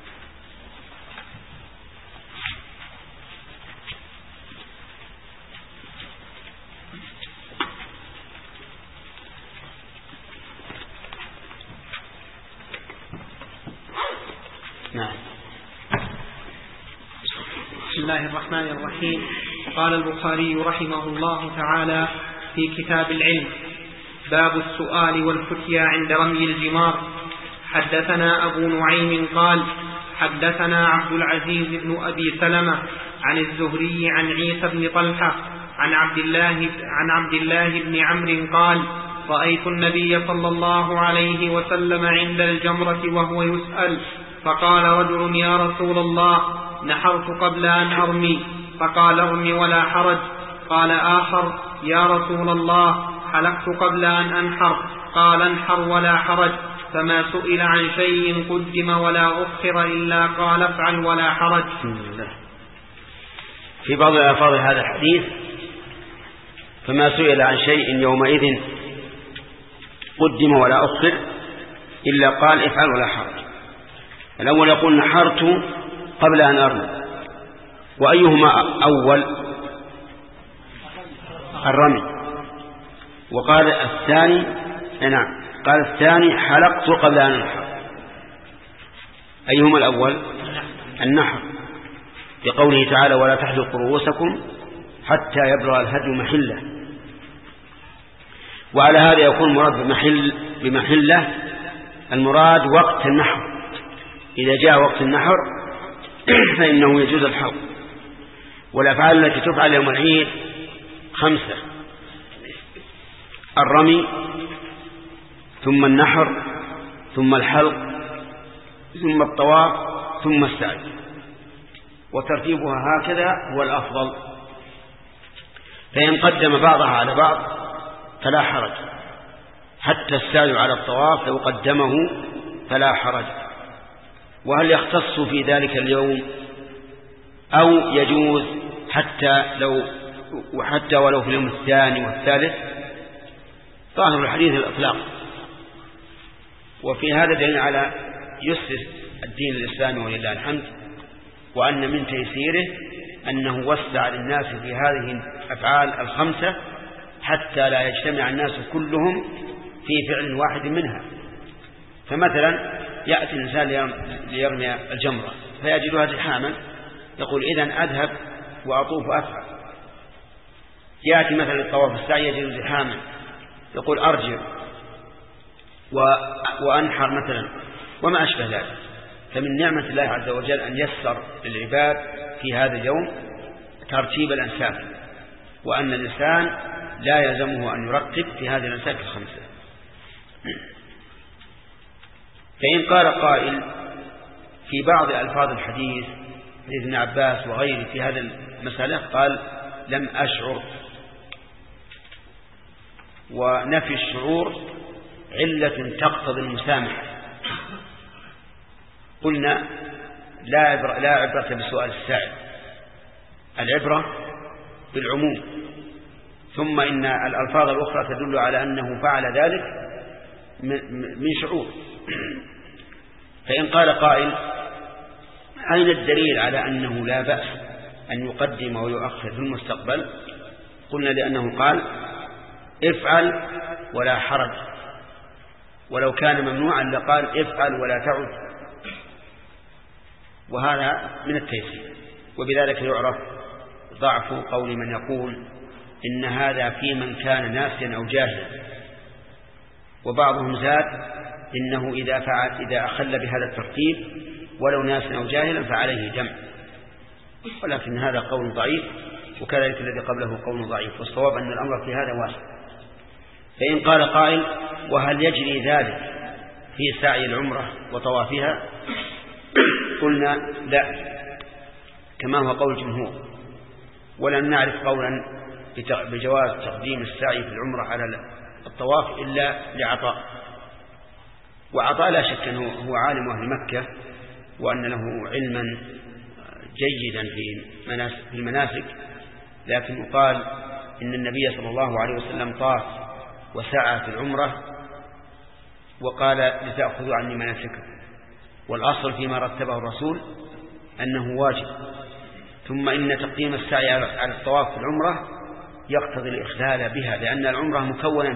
بسم الله الرحمن الرحيم. قال البخاري رحمه الله تعالى في كتاب العلم: باب السؤال والفتيا عند رمي الجمار. حدثنا أبو نعيم قال حدثنا عبد العزيز بن أبي سلمة عن الزهري عن عيسى بن طلحة عن عبد الله بن عمرو قال: رأيت النبي صلى الله عليه وسلم عند الجمرة وهو يسأل، فقال رجل: يا رسول الله، نحرت قبل أن أرمي. فقال: ارمي ولا حرج. قال آخر: يا رسول الله، حلقت قبل أن أنحر. قال: انحر ولا حرج. فما سئل عن شيء قدم ولا أخر إلا قال: افعل ولا حرج. في بعض الألفاظ هذا الحديث فما سئل عن شيء يومئذ قدم ولا أخر إلا قال: افعل ولا حرج. الأول يقول: نحرت قبل أن أرمي، وأيهما أول؟ الرمي. وقال الثاني قال الثاني: حلقت قبل أن أنحر. أيهما الأول؟ النحر. بقوله تعالى ولا تحلقوا رؤوسكم حتى يبلغ الهدي محله. وعلى هذا يكون المراد بمحله المراد وقت النحر. إذا جاء وقت النحر فإنه يجوز الحلق. والأفعال التي تفعل يوم العيد 5: الرمي، ثم النحر، ثم الحلق، ثم الطواف، ثم السعي. وترتيبها هكذا هو الأفضل. فإن قدم بعضها على بعض فلا حرج، حتى السعي على الطواف لو قدمه فلا حرج. وهل يختص في ذلك اليوم أو يجوز حتى ولو في اليوم الثاني والثالث؟ ظاهر الحديث الإطلاق. وفي هذا دليل على يسر الدين الإسلامي ولله الحمد، وأن من تيسيره أنه وسع للناس في هذه الأفعال 5 حتى لا يجتمع الناس كلهم في فعل واحد منها. فمثلا يأتي الإنسان ليرمي الجمرة فيجدها زحاما، يقول إذن أذهب وأطوف أفعل. يأتي مثلا الطواف السعي يجد زحاما، يقول أرجع وأنحر مثلا، وما أشبه ذلك. فمن نعمة الله عز وجل أن يسر للعباد في هذا اليوم ترتيب الأنساك، وأن الإنسان لا يلزمه أن يرتب في هذه الأنساك 5. فإن قال قائل في بعض ألفاظ الحديث لابن عباس وغيره في هذا المسألة قال لم أشعر، ونفي الشعور علة تقتضي المسامحة، قلنا لا عبرة بسؤال السائل، العبرة بالعموم. ثم إن الألفاظ الأخرى تدل على أنه فعل ذلك من شعور. فإن قال قائل أين الدليل على أنه لا بأس أن يقدم ويؤخر في المستقبل؟ قلنا لأنه قال افعل ولا حرج، ولو كان ممنوعا لقال افعل ولا تعد، وهذا من التيسير. وبذلك يعرف ضعف قول من يقول إن هذا في من كان ناسيا أو جاهلا. وبعضهم زاد إنه إذا أخل بهذا الترتيب ولو ناسيا أو جاهلا فعليه دم، ولكن هذا قول ضعيف، وكذلك الذي قبله قول ضعيف. والصواب أن الأمر في هذا واسع. فإن قال قائل وهل يجري ذلك في سعي العمرة وطوافها؟ قلنا لا، كما هو قول الجمهور. ولن نعرف قولا بجواز تقديم السعي في العمرة على الطواف إلا لعطاء. وعطاء لا شك أنه هو عالم أهل مكة، وأن له علما جيدا في المناسك، لكن قال إن النبي صلى الله عليه وسلم طاف وسعى في العمرة وقال لتأخذوا عني مناسككم، والأصل فيما رتبه الرسول أنه واجب. ثم إن تقديم السعي على الطواف في العمرة يقتضي الإخلال بها، لأن العمرة مكونة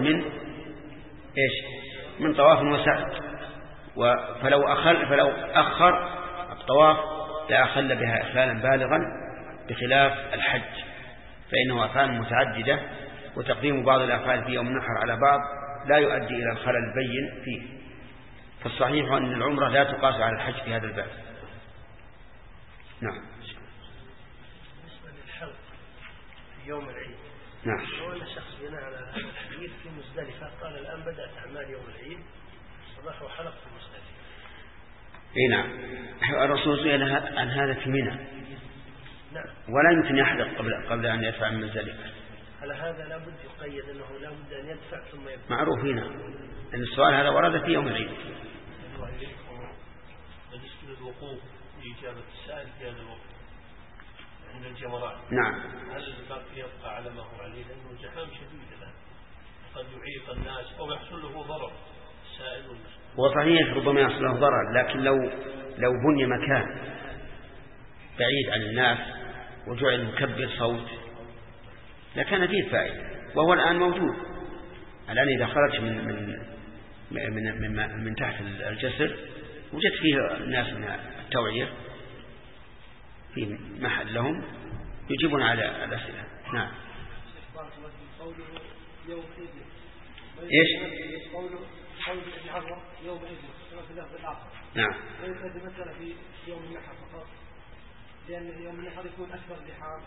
من طواف وسعي، فلو أخر الطواف لأخل بها إخلالا بالغا، بخلاف الحج فإنه أفعال متعددة، وتقديم بعض الأفعال في يوم النحر على بعض لا يؤدي إلى الخلل البين فيه. فالصحيح أن العمرة لا تقاس على الحج في هذا الباب. نعم. بالنسبة للحلق في يوم العيد، نعم. لو أن شخص بناء على هذا الحديث في مزدلفة قال الآن بدأت أعمال يوم العيد صباح وحلق في مزدلفة. اي نعم. الرسول سئل عن هذا في منى. نعم. ولا يمكن يحلق قبل أن يدفع من مزدلفة. على هذا لا بد يقيد أنه لا بد أن يدفع ثم يبدأ. معروف هنا أن السؤال هذا ورد في يوم العيد. بالنسبة للوقوف لإجابة السائل في هذا الوقت عند الجمرات، نعم، هل الباقي يبقى على ما هو عليه؟ لأنه زحام شديد الآن، قد يعيق الناس أو يحصل له ضرر السائل والمسؤول. وصحيح ربما يحصل له ضرر، لكن لو بني مكان بعيد عن الناس وجعل مكبر صوت لكان فيه فائدة، وهو الآن موجود. الآن إذا خرج من تحت الجسر وجدت فيه الناس من التوعية، في محل لهم يجيبون على الأسئلة. نعم. إيش؟ قوله الحظر يوم إذن في اللفظ الآخر. نعم. ويؤدي مثلا في يوم النحر فقط، لأن يوم النحر يكون أكثر زحام.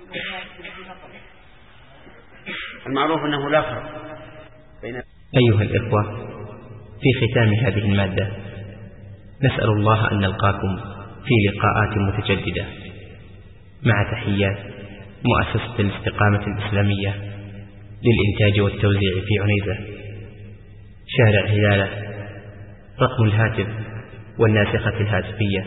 المعروف أنه لا فرق بين. أيها الإخوة، في ختام هذه المادة نسأل الله أن نلقاكم في لقاءات متجددة، مع تحيات مؤسسة الاستقامة الإسلامية للإنتاج والتوزيع في عنيزة، شارع هلالة. رقم الهاتف والناسخة الهاتفية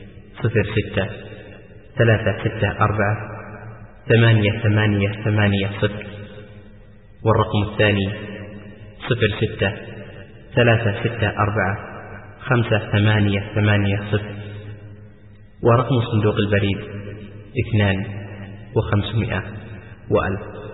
06-364-8880، والرقم الثاني 06-364-5880، ورقم صندوق البريد 2 و500 و1000.